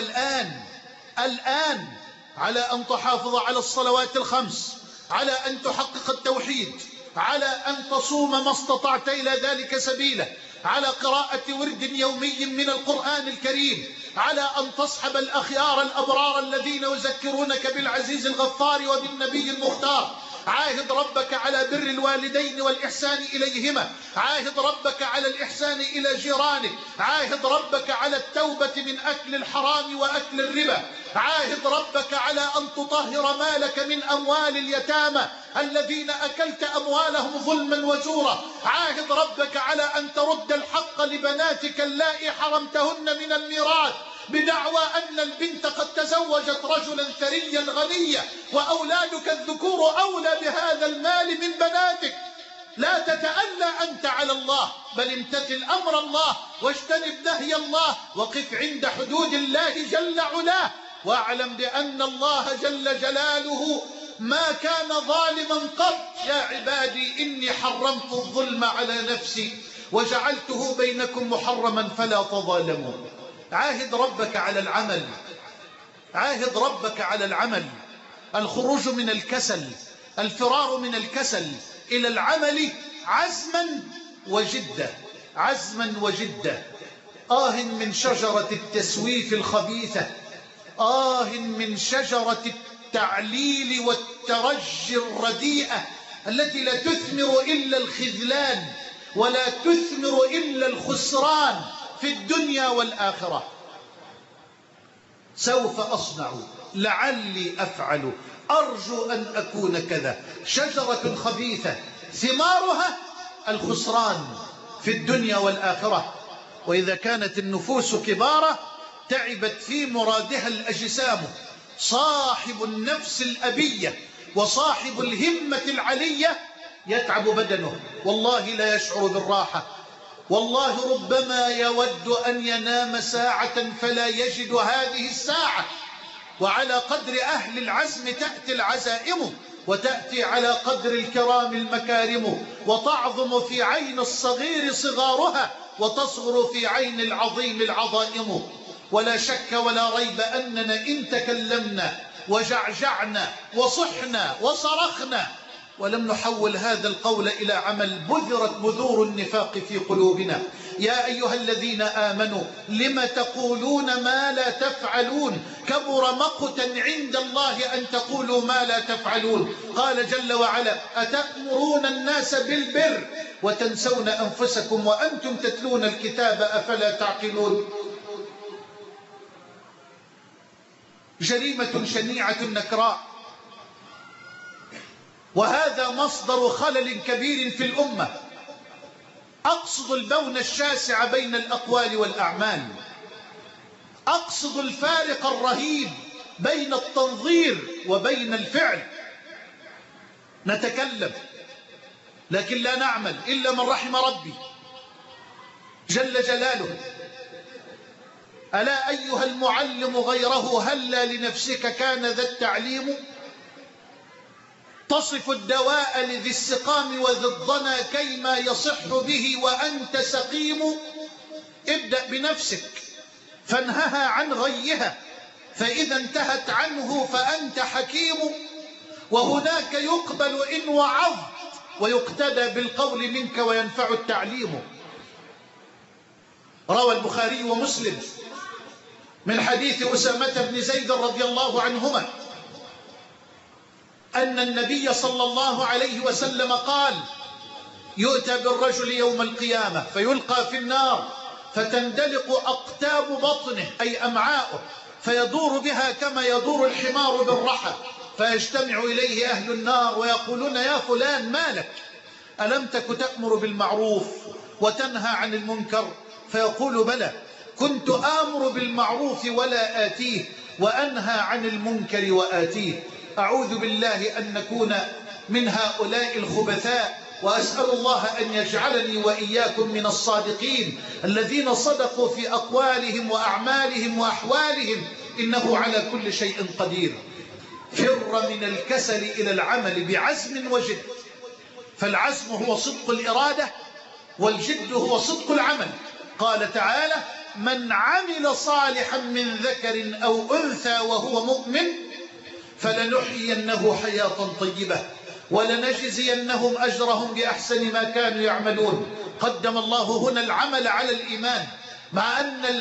الآن على أن تحافظ على الصلوات الخمس، على أن تحقق التوحيد، على أن تصوم ما استطعت إلى ذلك سبيلا، على قراءة ورد يومي من القرآن الكريم، على أن تصحب الأخيار الأبرار الذين يذكرونك بالعزيز الغفار وبالنبي المختار. عاهد ربك على بر الوالدين والإحسان إليهما، عاهد ربك على الإحسان إلى جيرانك، عاهد ربك على التوبة من أكل الحرام وأكل الربا، عاهد ربك على أن تطهر مالك من أموال اليتامى الذين أكلت أموالهم ظلما وزورا، عاهد ربك على أن ترد الحق لبناتك اللائي حرمتهن من الميراث بدعوى أن البنت قد تزوجت رجلا ثريا غنيا وأولادك الذكور أولى بهذا المال من بناتك. لا تتألى أنت على الله، بل امتثل أمر الله واجتنب نهي الله، وقف عند حدود الله جل علاه، واعلم بأن الله جل جلاله ما كان ظالما قط. يا عبادي إني حرمت الظلم على نفسي وجعلته بينكم محرما فلا تظالموا. عاهد ربك على العمل، عاهد ربك على العمل. الخروج من الكسل، الفرار من الكسل إلى العمل عزما وجدة، عزما وجدة. من شجرة التسويف الخبيثة، من شجرة التعليل والترجي الرديئة التي لا تثمر إلا الخذلان ولا تثمر إلا الخسران في الدنيا والآخرة. سوف أصنع، لعلي أفعل، أرجو أن أكون كذا. شجرة خبيثة ثمارها الخسران في الدنيا والآخرة. وإذا كانت النفوس كبارة تعبت في مرادها الأجسام. صاحب النفس الأبية وصاحب الهمة العلية يتعب بدنه، والله لا يشعر بالراحة، والله ربما يود أن ينام ساعة فلا يجد هذه الساعة. وعلى قدر أهل العزم تأتي العزائم، وتأتي على قدر الكرام المكارم، وتعظم في عين الصغير صغارها وتصغر في عين العظيم العظائم. ولا شك ولا ريب أننا إن تكلمنا وجعجعنا وصحنا وصرخنا ولم نحول هذا القول إلى عمل، بذرت بذور النفاق في قلوبنا. يا أيها الذين آمنوا لم تقولون ما لا تفعلون، كبر مقتا عند الله أن تقولوا ما لا تفعلون. قال جل وعلا أتأمرون الناس بالبر وتنسون أنفسكم وأنتم تتلون الكتاب أفلا تعقلون. جريمة شنيعة نكراء، وهذا مصدر خلل كبير في الأمة. أقصد البون الشاسع بين الأقوال والأعمال، أقصد الفارق الرهيب بين التنظير وبين الفعل. نتكلم لكن لا نعمل إلا من رحم ربي جل جلاله. ألا أيها المعلم غيره هلا لنفسك كان ذا التعليم، تصف الدواء لذي السقام وذي الضنا كيما يصح به وأنت سقيم. ابدأ بنفسك فانهها عن غيها، فإذا انتهت عنه فأنت حكيم. وهناك يقبل إن وعظت ويقتدى بالقول منك وينفع التعليم. روى البخاري ومسلم من حديث أسامة بن زيد رضي الله عنهما أن النبي صلى الله عليه وسلم قال يؤتى بالرجل يوم القيامة فيلقى في النار فتندلق أقتاب بطنه أي أمعاؤه، فيدور بها كما يدور الحمار بالرحى، فيجتمع إليه أهل النار ويقولون يا فلان ما لك؟ ألم تك تأمر بالمعروف وتنهى عن المنكر؟ فيقول بلى، كنت آمر بالمعروف ولا آتيه وأنهى عن المنكر وآتيه. أعوذ بالله أن نكون من هؤلاء الخبثاء، وأسأل الله أن يجعلني وإياكم من الصادقين الذين صدقوا في أقوالهم وأعمالهم وأحوالهم، إنه على كل شيء قدير. فر من الكسل إلى العمل بعزم وجد، فالعزم هو صدق الإرادة والجد هو صدق العمل. قال تعالى من عمل صالحا من ذكر أو أنثى وهو مؤمن فلنحيينه حياة طيبة ولنجزينهم أجرهم بأحسن ما كانوا يعملون. قدم الله هنا العمل على الإيمان، مع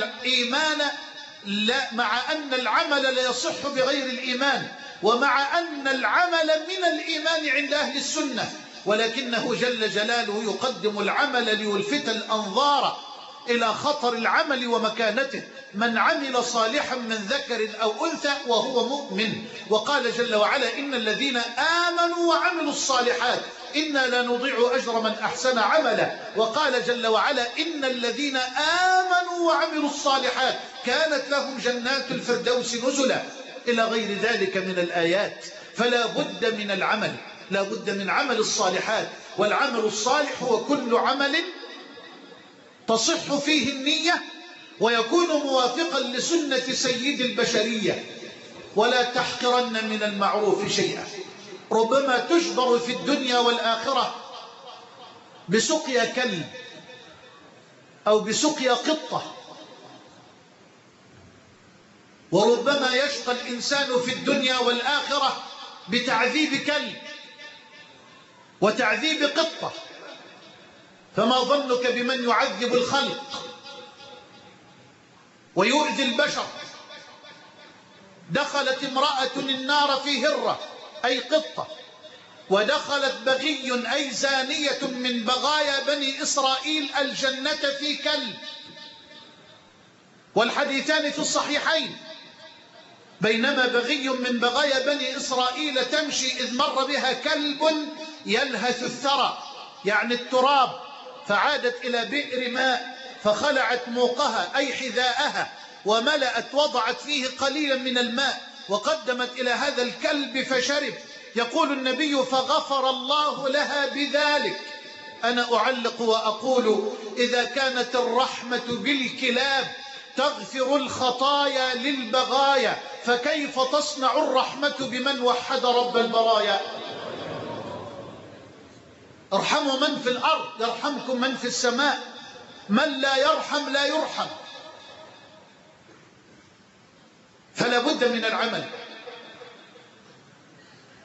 أن العمل لا يصح بغير الإيمان، ومع أن العمل من الإيمان عند أهل السنة، ولكنه جل جلاله يقدم العمل ليلفت الأنظار إلى خطر العمل ومكانته. من عمل صالحا من ذكر أو أنثى وهو مؤمن. وقال جل وعلا إن الذين آمنوا وعملوا الصالحات إنا لا نضيع أجر من أحسن عملا. وقال جل وعلا إن الذين آمنوا وعملوا الصالحات كانت لهم جنات الفردوس نزلا، إلى غير ذلك من الآيات. فلا بد من العمل، لا بد من عمل الصالحات. والعمل الصالح هو كل عمل تصح فيه النية ويكون موافقا لسنة سيد البشرية. ولا تحقرن من المعروف شيئا. ربما تجبر في الدنيا والآخرة بسقيا كلب أو بسقيا قطة، وربما يشقى الإنسان في الدنيا والآخرة بتعذيب كلب وتعذيب قطة، فما ظنك بمن يعذب الخلق ويؤذي البشر؟ دخلت امرأة النار في هرة أي قطة، ودخلت بغي أي زانية من بغايا بني إسرائيل الجنة في كلب. والحديثان في الصحيحين. بينما بغي من بغايا بني إسرائيل تمشي إذ مر بها كلب يلهث الثرى يعني التراب، فعادت إلى بئر ماء فخلعت موقها أي حذاءها وملأت وضعت فيه قليلا من الماء وقدمت إلى هذا الكلب فشرب. يقول النبي فغفر الله لها بذلك. أنا أعلق وأقول إذا كانت الرحمة بالكلاب تغفر الخطايا للبغايا، فكيف تصنع الرحمة بمن وحد رب البرايا؟ ارحموا من في الأرض يرحمكم من في السماء. من لا يرحم لا يرحم. فلا بد من العمل.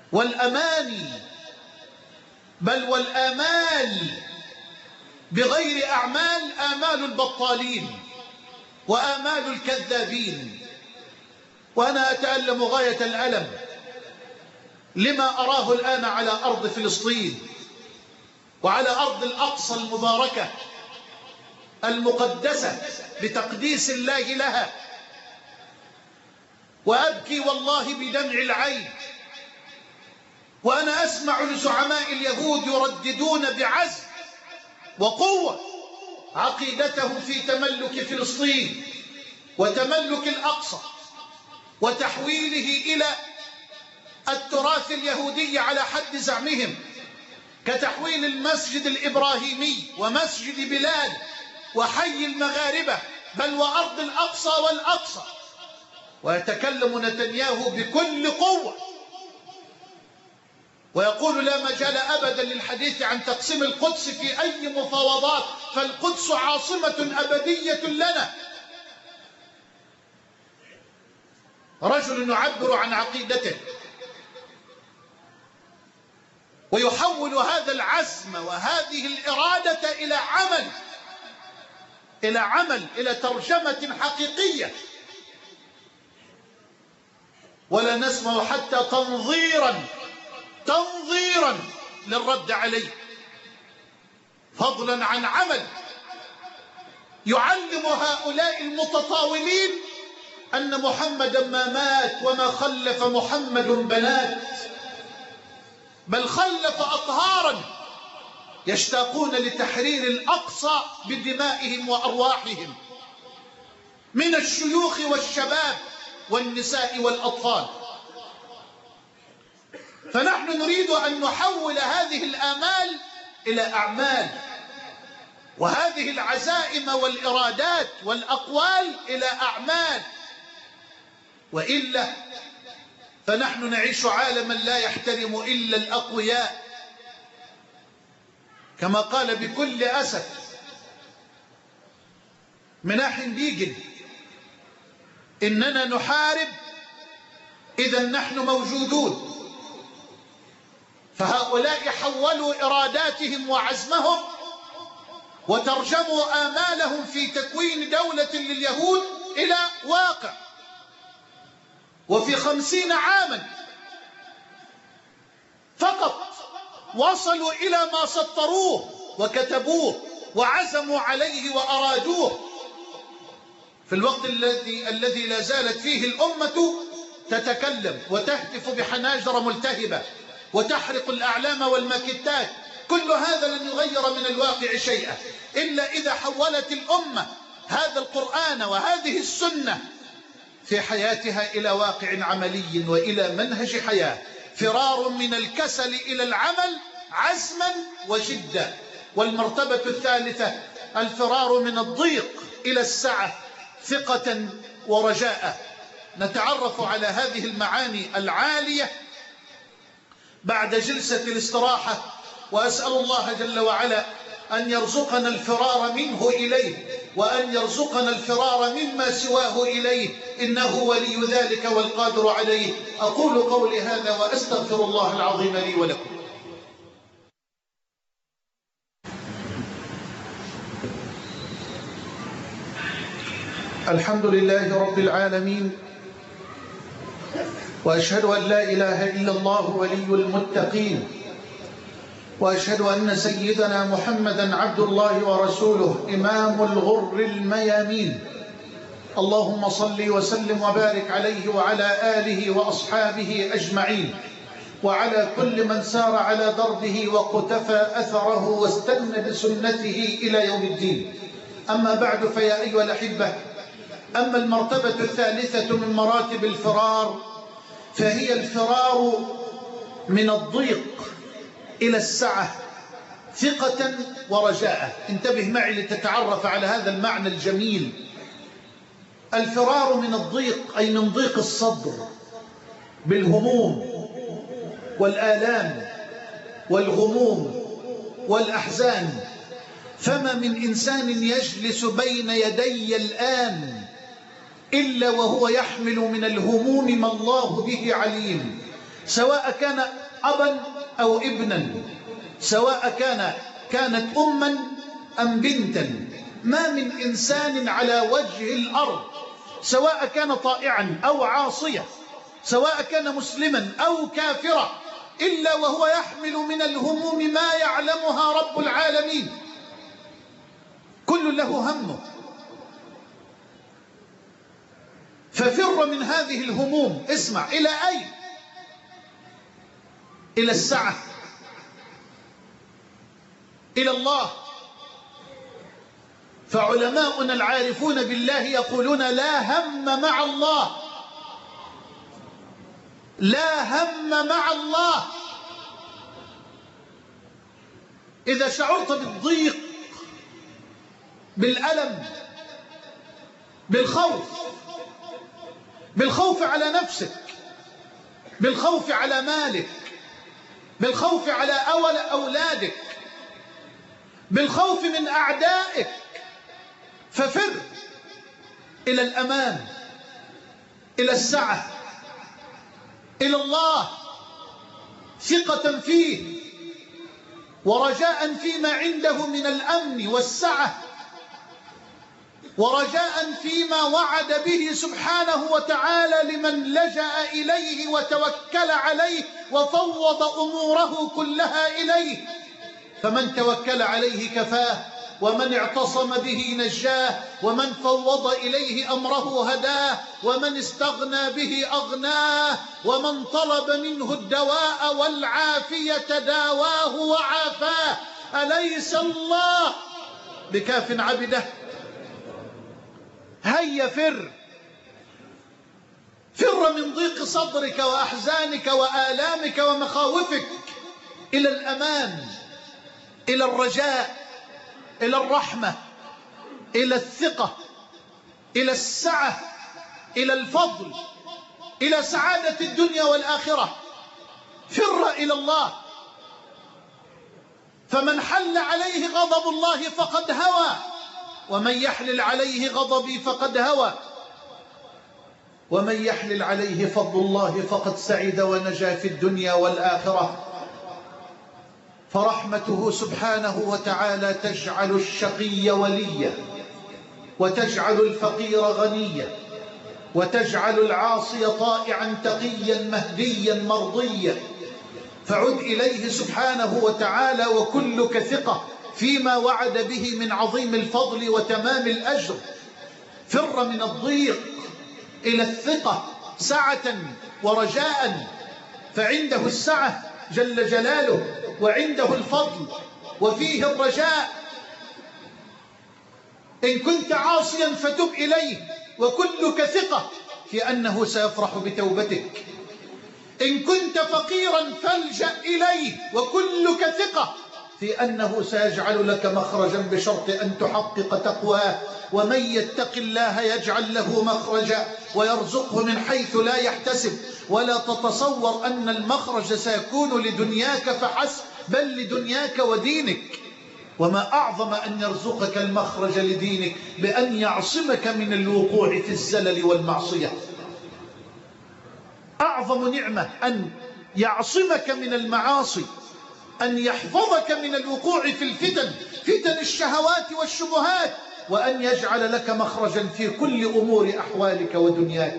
والأماني بل والآمال بغير أعمال آمال البطالين وآمال الكذابين. وأنا أتألم غاية الألم لما أراه الآن على أرض فلسطين وعلى أرض الأقصى المباركة المقدسة بتقديس الله لها، وأبكي والله بدمع العين وأنا أسمع لزعماء اليهود يرددون بعزم وقوة عقيدتهم في تملك فلسطين وتملك الأقصى وتحويله إلى التراث اليهودي على حد زعمهم، كتحويل المسجد الإبراهيمي ومسجد بلال وحي المغاربة بل وأرض الأقصى والأقصى. ويتكلم نتنياهو بكل قوة ويقول لا مجال أبدا للحديث عن تقسيم القدس في أي مفاوضات، فالقدس عاصمة أبدية لنا. رجل يعبر عن عقيدته ويحول هذا العزم وهذه الإرادة إلى عمل إلى ترجمة حقيقية، ولا نسمع حتى تنظيرا للرد عليه، فضلا عن عمل يعلم هؤلاء المتطاولين أن محمدا ما مات وما خلف محمد بنات، بل خلف أطهارا يشتاقون لتحرير الأقصى بدمائهم وأرواحهم من الشيوخ والشباب والنساء والأطفال. فنحن نريد أن نحول هذه الآمال إلى أعمال، وهذه العزائم والإرادات والأقوال إلى أعمال، وإلا فنحن نعيش عالما لا يحترم إلا الأقوياء، كما قال بكل أسف مناحم بيجن: إننا نحارب إذا نحن موجودون. فهؤلاء حولوا إراداتهم وعزمهم وترجموا آمالهم في تكوين دولة لليهود إلى واقع، وفي 50 عاما فقط وصلوا إلى ما سطروه وكتبوه وعزموا عليه وأرادوه في الوقت الذي لا زالت فيه الأمة تتكلم وتهتف بحناجر ملتهبة وتحرق الأعلام والماكتات. كل هذا لن يغير من الواقع شيئا إلا إذا حولت الأمة هذا القرآن وهذه السنة في حياتها إلى واقع عملي وإلى منهج حياة، فرار من الكسل إلى العمل عزما وجدا. والمرتبة الثالثة الفرار من الضيق إلى السعة ثقة ورجاء. نتعرف على هذه المعاني العالية بعد جلسة الاستراحة، وأسأل الله جل وعلا أن يرزقنا الفرار منه إليه، وأن يرزقنا الفرار مما سواه إليه، إنه ولي ذلك والقادر عليه. أقول قولي هذا وأستغفر الله العظيم لي ولكم. الحمد لله رب العالمين، وأشهد أن لا إله إلا الله ولي المتقين، وأشهد أن سيدنا محمدا عبد الله ورسوله إمام الغر الميامين. اللهم صل وسلم وبارك عليه وعلى آله وأصحابه أجمعين، وعلى كل من سار على دربه وقتفى أثره واستنى بسنته إلى يوم الدين. أما بعد، فيا أيها الأحبة، أما المرتبة الثالثة من مراتب الفرار فهي الفرار من الضيق إلى السعة ثقة ورجاء. انتبه معي لتتعرف على هذا المعنى الجميل. الفرار من الضيق أي من ضيق الصدر بالهموم والآلام والغموم والأحزان. فما من إنسان يجلس بين يدي الآن إلا وهو يحمل من الهموم ما الله به عليم، سواء كان أبا أو ابنا، سواء كانت أما أم بنتا، ما من إنسان على وجه الأرض سواء كان طائعا أو عاصيا، سواء كان مسلما أو كافرا، إلا وهو يحمل من الهموم ما يعلمها رب العالمين. كل له همه، ففر من هذه الهموم. اسمع، إلى أين؟ إلى السعة، إلى الله. فعلماؤنا العارفون بالله يقولون لا هم مع الله، لا هم مع الله. إذا شعرت بالضيق، بالألم، بالخوف على نفسك، بالخوف على مالك، بالخوف على أولادك، بالخوف من أعدائك، ففر إلى الأمان، إلى السعة، إلى الله، ثقة فيه ورجاء فيما عنده من الأمن والسعة، ورجاء فيما وعد به سبحانه وتعالى لمن لجأ إليه وتوكل عليه وفوض أموره كلها إليه. فمن توكل عليه كفاه، ومن اعتصم به نجاه، ومن فوض إليه أمره هداه، ومن استغنى به أغناه، ومن طلب منه الدواء والعافية داواه وعافاه. أليس الله بكاف عبده؟ هيا فر من ضيق صدرك وأحزانك وآلامك ومخاوفك إلى الأمان، إلى الرجاء، إلى الرحمة، إلى الثقة، إلى السعة، إلى الفضل، إلى سعادة الدنيا والآخرة. فر إلى الله. فمن حل عليه غضب الله فقد هوى، ومن يحلل عليه غضبي فقد هوى، ومن يحلل عليه فضل الله فقد سعد ونجا في الدنيا والآخرة. فرحمته سبحانه وتعالى تجعل الشقي وليا، وتجعل الفقير غنيا، وتجعل العاصي طائعا تقيا مهديا مرضيا. فعد إليه سبحانه وتعالى وكلك ثقة فيما وعد به من عظيم الفضل وتمام الأجر. فر من الضيق إلى الثقة سعة ورجاء، فعنده السعة جل جلاله، وعنده الفضل، وفيه الرجاء. إن كنت عاصيا فتب إليه وكلك ثقة في أنه سيفرح بتوبتك. إن كنت فقيرا فالجأ إليه وكلك ثقة في أنه سيجعل لك مخرجا بشرط أن تحقق تقواه. ومن يتق الله يجعل له مخرجا ويرزقه من حيث لا يحتسب. ولا تتصور أن المخرج سيكون لدنياك فحسب، بل لدنياك ودينك. وما أعظم أن يرزقك المخرج لدينك بأن يعصمك من الوقوع في الزلل والمعصية. أعظم نعمة أن يعصمك من المعاصي، أن يحفظك من الوقوع في الفتن، فتن الشهوات والشبهات، وأن يجعل لك مخرجا في كل أمور أحوالك ودنياك.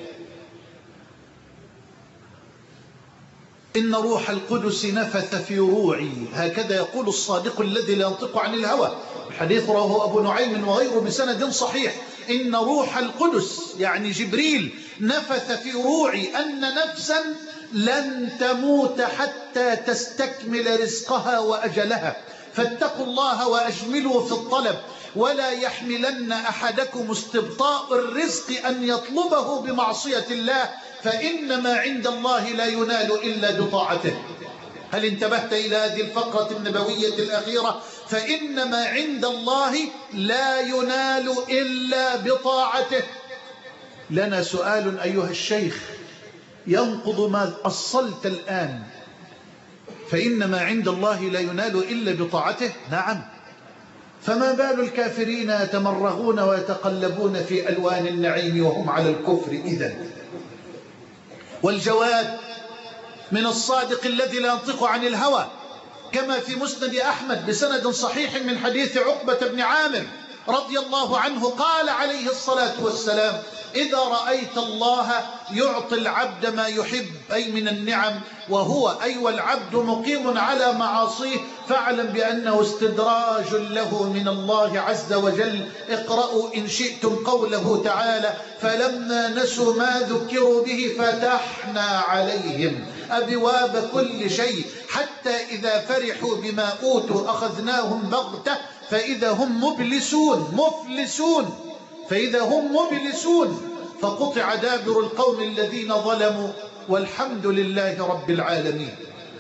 إن روح القدس نفث في روعي، هكذا يقول الصادق الذي لا ينطق عن الهوى. الحديث رواه أبو نعيم وغيره بسند صحيح. إن روح القدس يعني جبريل نفث في روعي أن نفسا لن تموت حتى تستكمل رزقها وأجلها، فاتقوا الله وأجملوا في الطلب، ولا يحملن أحدكم استبطاء الرزق أن يطلبه بمعصية الله، فإنما عند الله لا ينال إلا بطاعته. هل انتبهت إلى هذه الفقرة النبوية الأخيرة؟ فإنما عند الله لا ينال إلا بطاعته. لنا سؤال أيها الشيخ ينقض ما أصلت الآن. فإنما عند الله لا ينال إلا بطاعته، نعم. فما بال الكافرين يتمرغون ويتقلبون في ألوان النعيم وهم على الكفر إذن؟ والجواب من الصادق الذي لا ينطق عن الهوى، كما في مسند أحمد بسند صحيح من حديث عقبة بن عامر رضي الله عنه قال عليه الصلاة والسلام: إذا رأيت الله يعطي العبد ما يحب، أي من النعم، وهو والعبد مقيم على معاصيه، فاعلم بأنه استدراج له من الله عز وجل. اقرأوا إن شئتم قوله تعالى: فلما نسوا ما ذكروا به فتحنا عليهم أبواب كل شيء حتى إذا فرحوا بما أوتوا أخذناهم بغتة فإذا هم مفلسون فإذا هم مبلسون فقطع دابر القوم الذين ظلموا والحمد لله رب العالمين.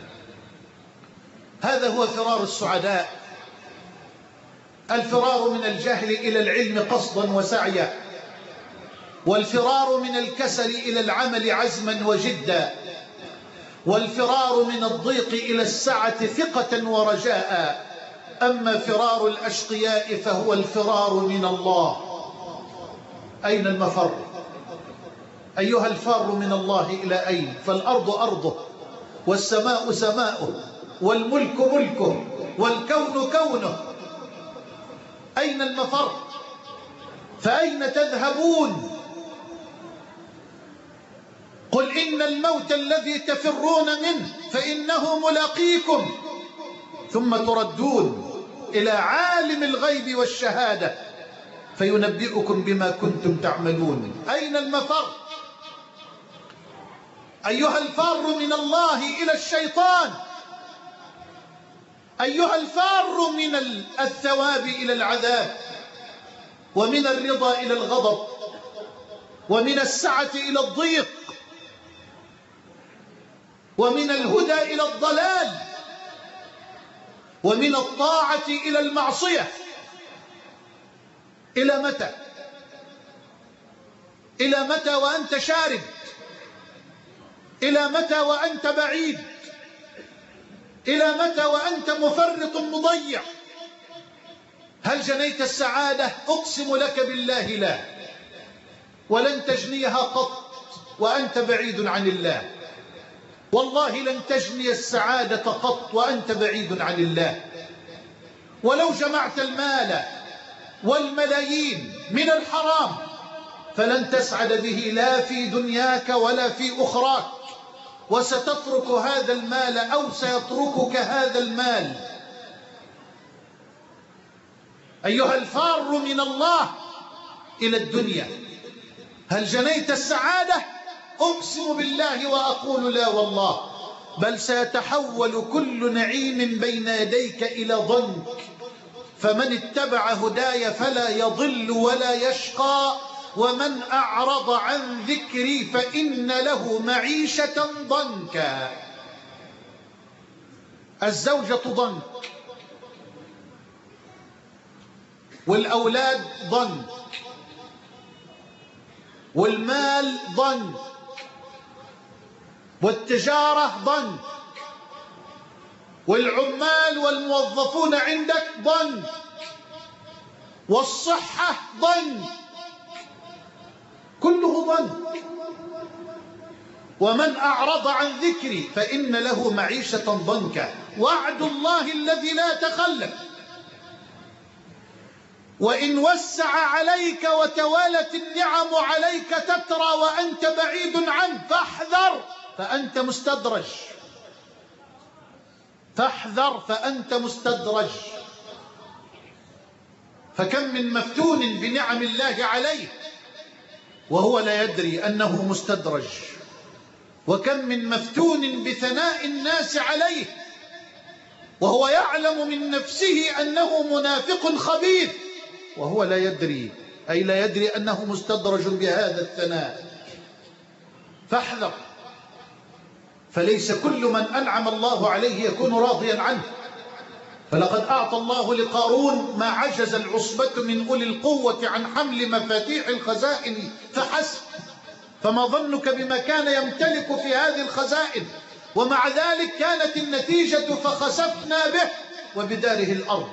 هذا هو فرار السعداء، الفرار من الجهل إلى العلم قصدا وسعيا، والفرار من الكسل إلى العمل عزما وجدا، والفرار من الضيق إلى السعة ثقة ورجاء. أما فرار الأشقياء فهو الفرار من الله. أين المفر؟ أيها الفار من الله إلى أين؟ فالأرض أرضه، والسماء سماؤه، والملك ملكه، والكون كونه. أين المفر؟ فأين تذهبون؟ قل إن الموت الذي تفرون منه فإنه ملاقيكم ثم تردون إلى عالم الغيب والشهادة فينبئكم بما كنتم تعملون. أين المفر؟ أيها الفار من الله إلى الشيطان، أيها الفار من الثواب إلى العذاب، ومن الرضا إلى الغضب، ومن السعة إلى الضيق، ومن الهدى إلى الضلال، ومن الطاعة إلى المعصية. إلى متى؟ إلى متى وأنت شارد؟ إلى متى وأنت بعيد؟ إلى متى وأنت مفرط مضيع؟ هل جنيت السعادة؟ أقسم لك بالله لا، ولن تجنيها قط وأنت بعيد عن الله. والله لن تجني السعادة قط وأنت بعيد عن الله. ولو جمعت المال والملايين من الحرام فلن تسعد به لا في دنياك ولا في أخراك، وستترك هذا المال أو سيتركك هذا المال. أيها الفار من الله إلى الدنيا، هل جنيت السعادة؟ أقسم بالله وأقول لا والله، بل سيتحول كل نعيم بين يديك إلى ضنك. فمن اتبع هداي فلا يضل ولا يشقى، ومن أعرض عن ذكري فإن له معيشة ضنكا. الزوجة ضنك، والأولاد ضنك، والمال ضنك، والتجارة ضنك، والعمال والموظفون عندك ضنك، والصحة ضنك، كله ضنك. ومن أعرض عن ذكري فإن له معيشة ضنكا. وعد الله الذي لا تخلف، وإن وسع عليك وتوالت النعم عليك تترى وأنت بعيد عنه فاحذر فأنت مستدرج، فاحذر فأنت مستدرج. فكم من مفتون بنعم الله عليه وهو لا يدري أنه مستدرج، وكم من مفتون بثناء الناس عليه وهو يعلم من نفسه أنه منافق خبيث وهو لا يدري، أي لا يدري أنه مستدرج بهذا الثناء. فاحذر، فليس كل من أنعم الله عليه يكون راضيا عنه. فلقد أعطى الله لقارون ما عجز العصبة من أولي القوة عن حمل مفاتيح الخزائن فحسب، فما ظنك بما كان يمتلك في هذه الخزائن؟ ومع ذلك كانت النتيجة فخسفنا به وبداره الأرض.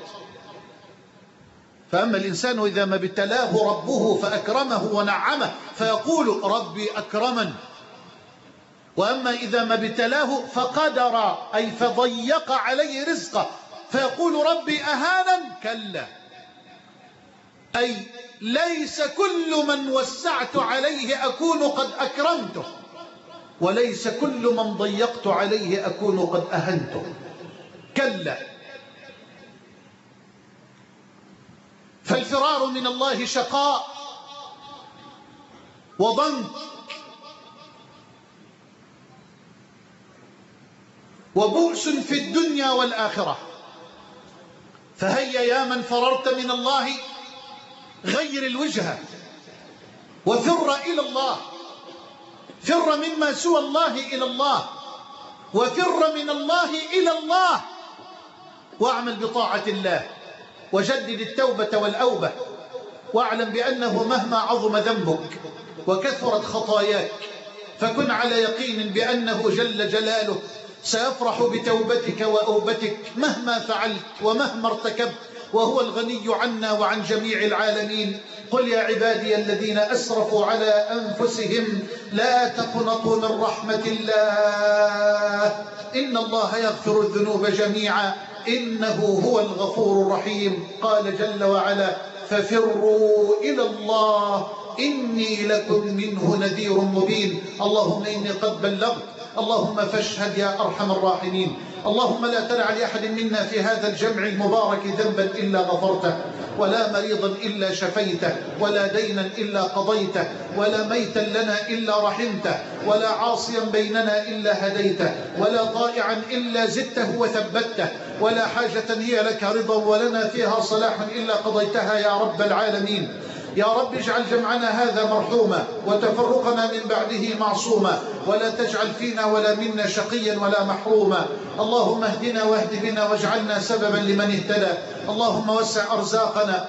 فأما الإنسان إذا ما ابتلاه ربه فأكرمه ونعمه فيقول ربي أكرمن وأما إذا ما ابتلاه فقدر أي فضيق عليه رزقه فيقول ربي أهانا، كلا، أي ليس كل من وسعت عليه أكون قد أكرمته، وليس كل من ضيقت عليه أكون قد أهنته، كلا. فالفرار من الله شقاء وضنك وبؤس في الدنيا والآخرة. فهيا يا من فررت من الله غير الوجهة وفر إلى الله، فر مما سوى الله إلى الله، وفر من الله إلى الله، واعمل بطاعة الله وجدد التوبة والأوبة، واعلم بأنه مهما عظم ذنبك وكثرت خطاياك فكن على يقين بأنه جل جلاله سيفرح بتوبتك وأوبتك مهما فعلت ومهما ارتكبت، وهو الغني عنا وعن جميع العالمين. قل يا عبادي الذين أسرفوا على أنفسهم لا تقنطوا من رحمة الله إن الله يغفر الذنوب جميعا إنه هو الغفور الرحيم. قال جل وعلا ففروا إلى الله إني لكم منه نذير مبين. اللهم إني قد بلغت، اللهم فاشهد يا أرحم الراحمين. اللهم لا تدع لأحد منا في هذا الجمع المبارك ذنبا إلا غفرته، ولا مريضا إلا شفيته، ولا دينا إلا قضيته، ولا ميتا لنا إلا رحمته، ولا عاصيا بيننا إلا هديته، ولا طائعا إلا زدته وثبته، ولا حاجة هي لك رضا ولنا فيها صلاح إلا قضيتها يا رب العالمين. يا رب اجعل جمعنا هذا مرحوما وتفرقنا من بعده معصوما، ولا تجعل فينا ولا منا شقيا ولا محروما. اللهم اهدنا واهد بنا واجعلنا سببا لمن اهتدى. اللهم وسع أرزاقنا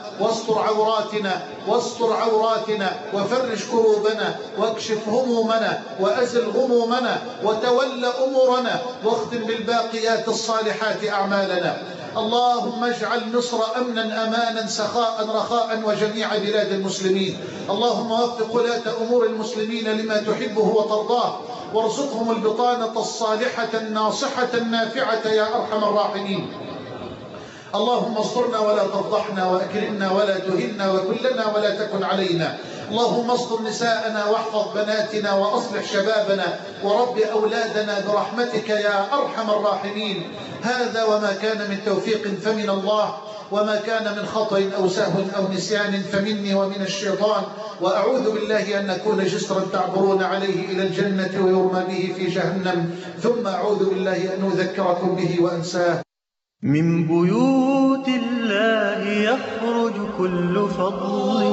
واستر عوراتنا وفرج كروبنا واكشف همومنا وأزل غمومنا وتول أمورنا واختم بالباقيات الصالحات أعمالنا. اللهم اجعل مصر أمنا أمانا سخاء رخاء وجميع بلاد المسلمين. اللهم وفق ولاة أمور المسلمين لما تحبه وترضاه، وارزقهم البطانة الصالحة الناصحة النافعة يا أرحم الراحمين. اللهم استرنا ولا تفضحنا، وأكرمنا ولا تهنا، وكلنا ولا تكن علينا. اللهم استر نساءنا واحفظ بناتنا وأصلح شبابنا ورب أولادنا برحمتك يا أرحم الراحمين. هذا وما كان من توفيق فمن الله، وما كان من خطأ أو سهو أو نسيان فمني ومن الشيطان، وأعوذ بالله أن نكون جسرا تعبرون عليه إلى الجنة ويرمى به في جهنم، ثم أعوذ بالله أن أذكركم به وأنساه. من بيوت الله يخرج كل فضل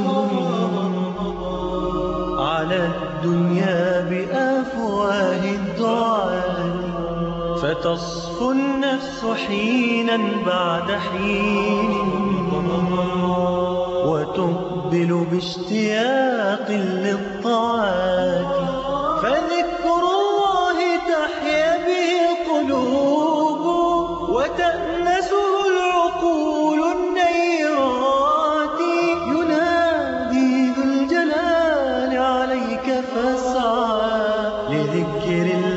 على الدنيا بأفواه الدعاء، فتصفو النفس حينا بعد حين وتقبل باشتياق للطاعات، فذكر الله تحيا به القلوب وتأنسه العقول النيرات. ينادي ذو الجلال عليك فاسعى لذكر الله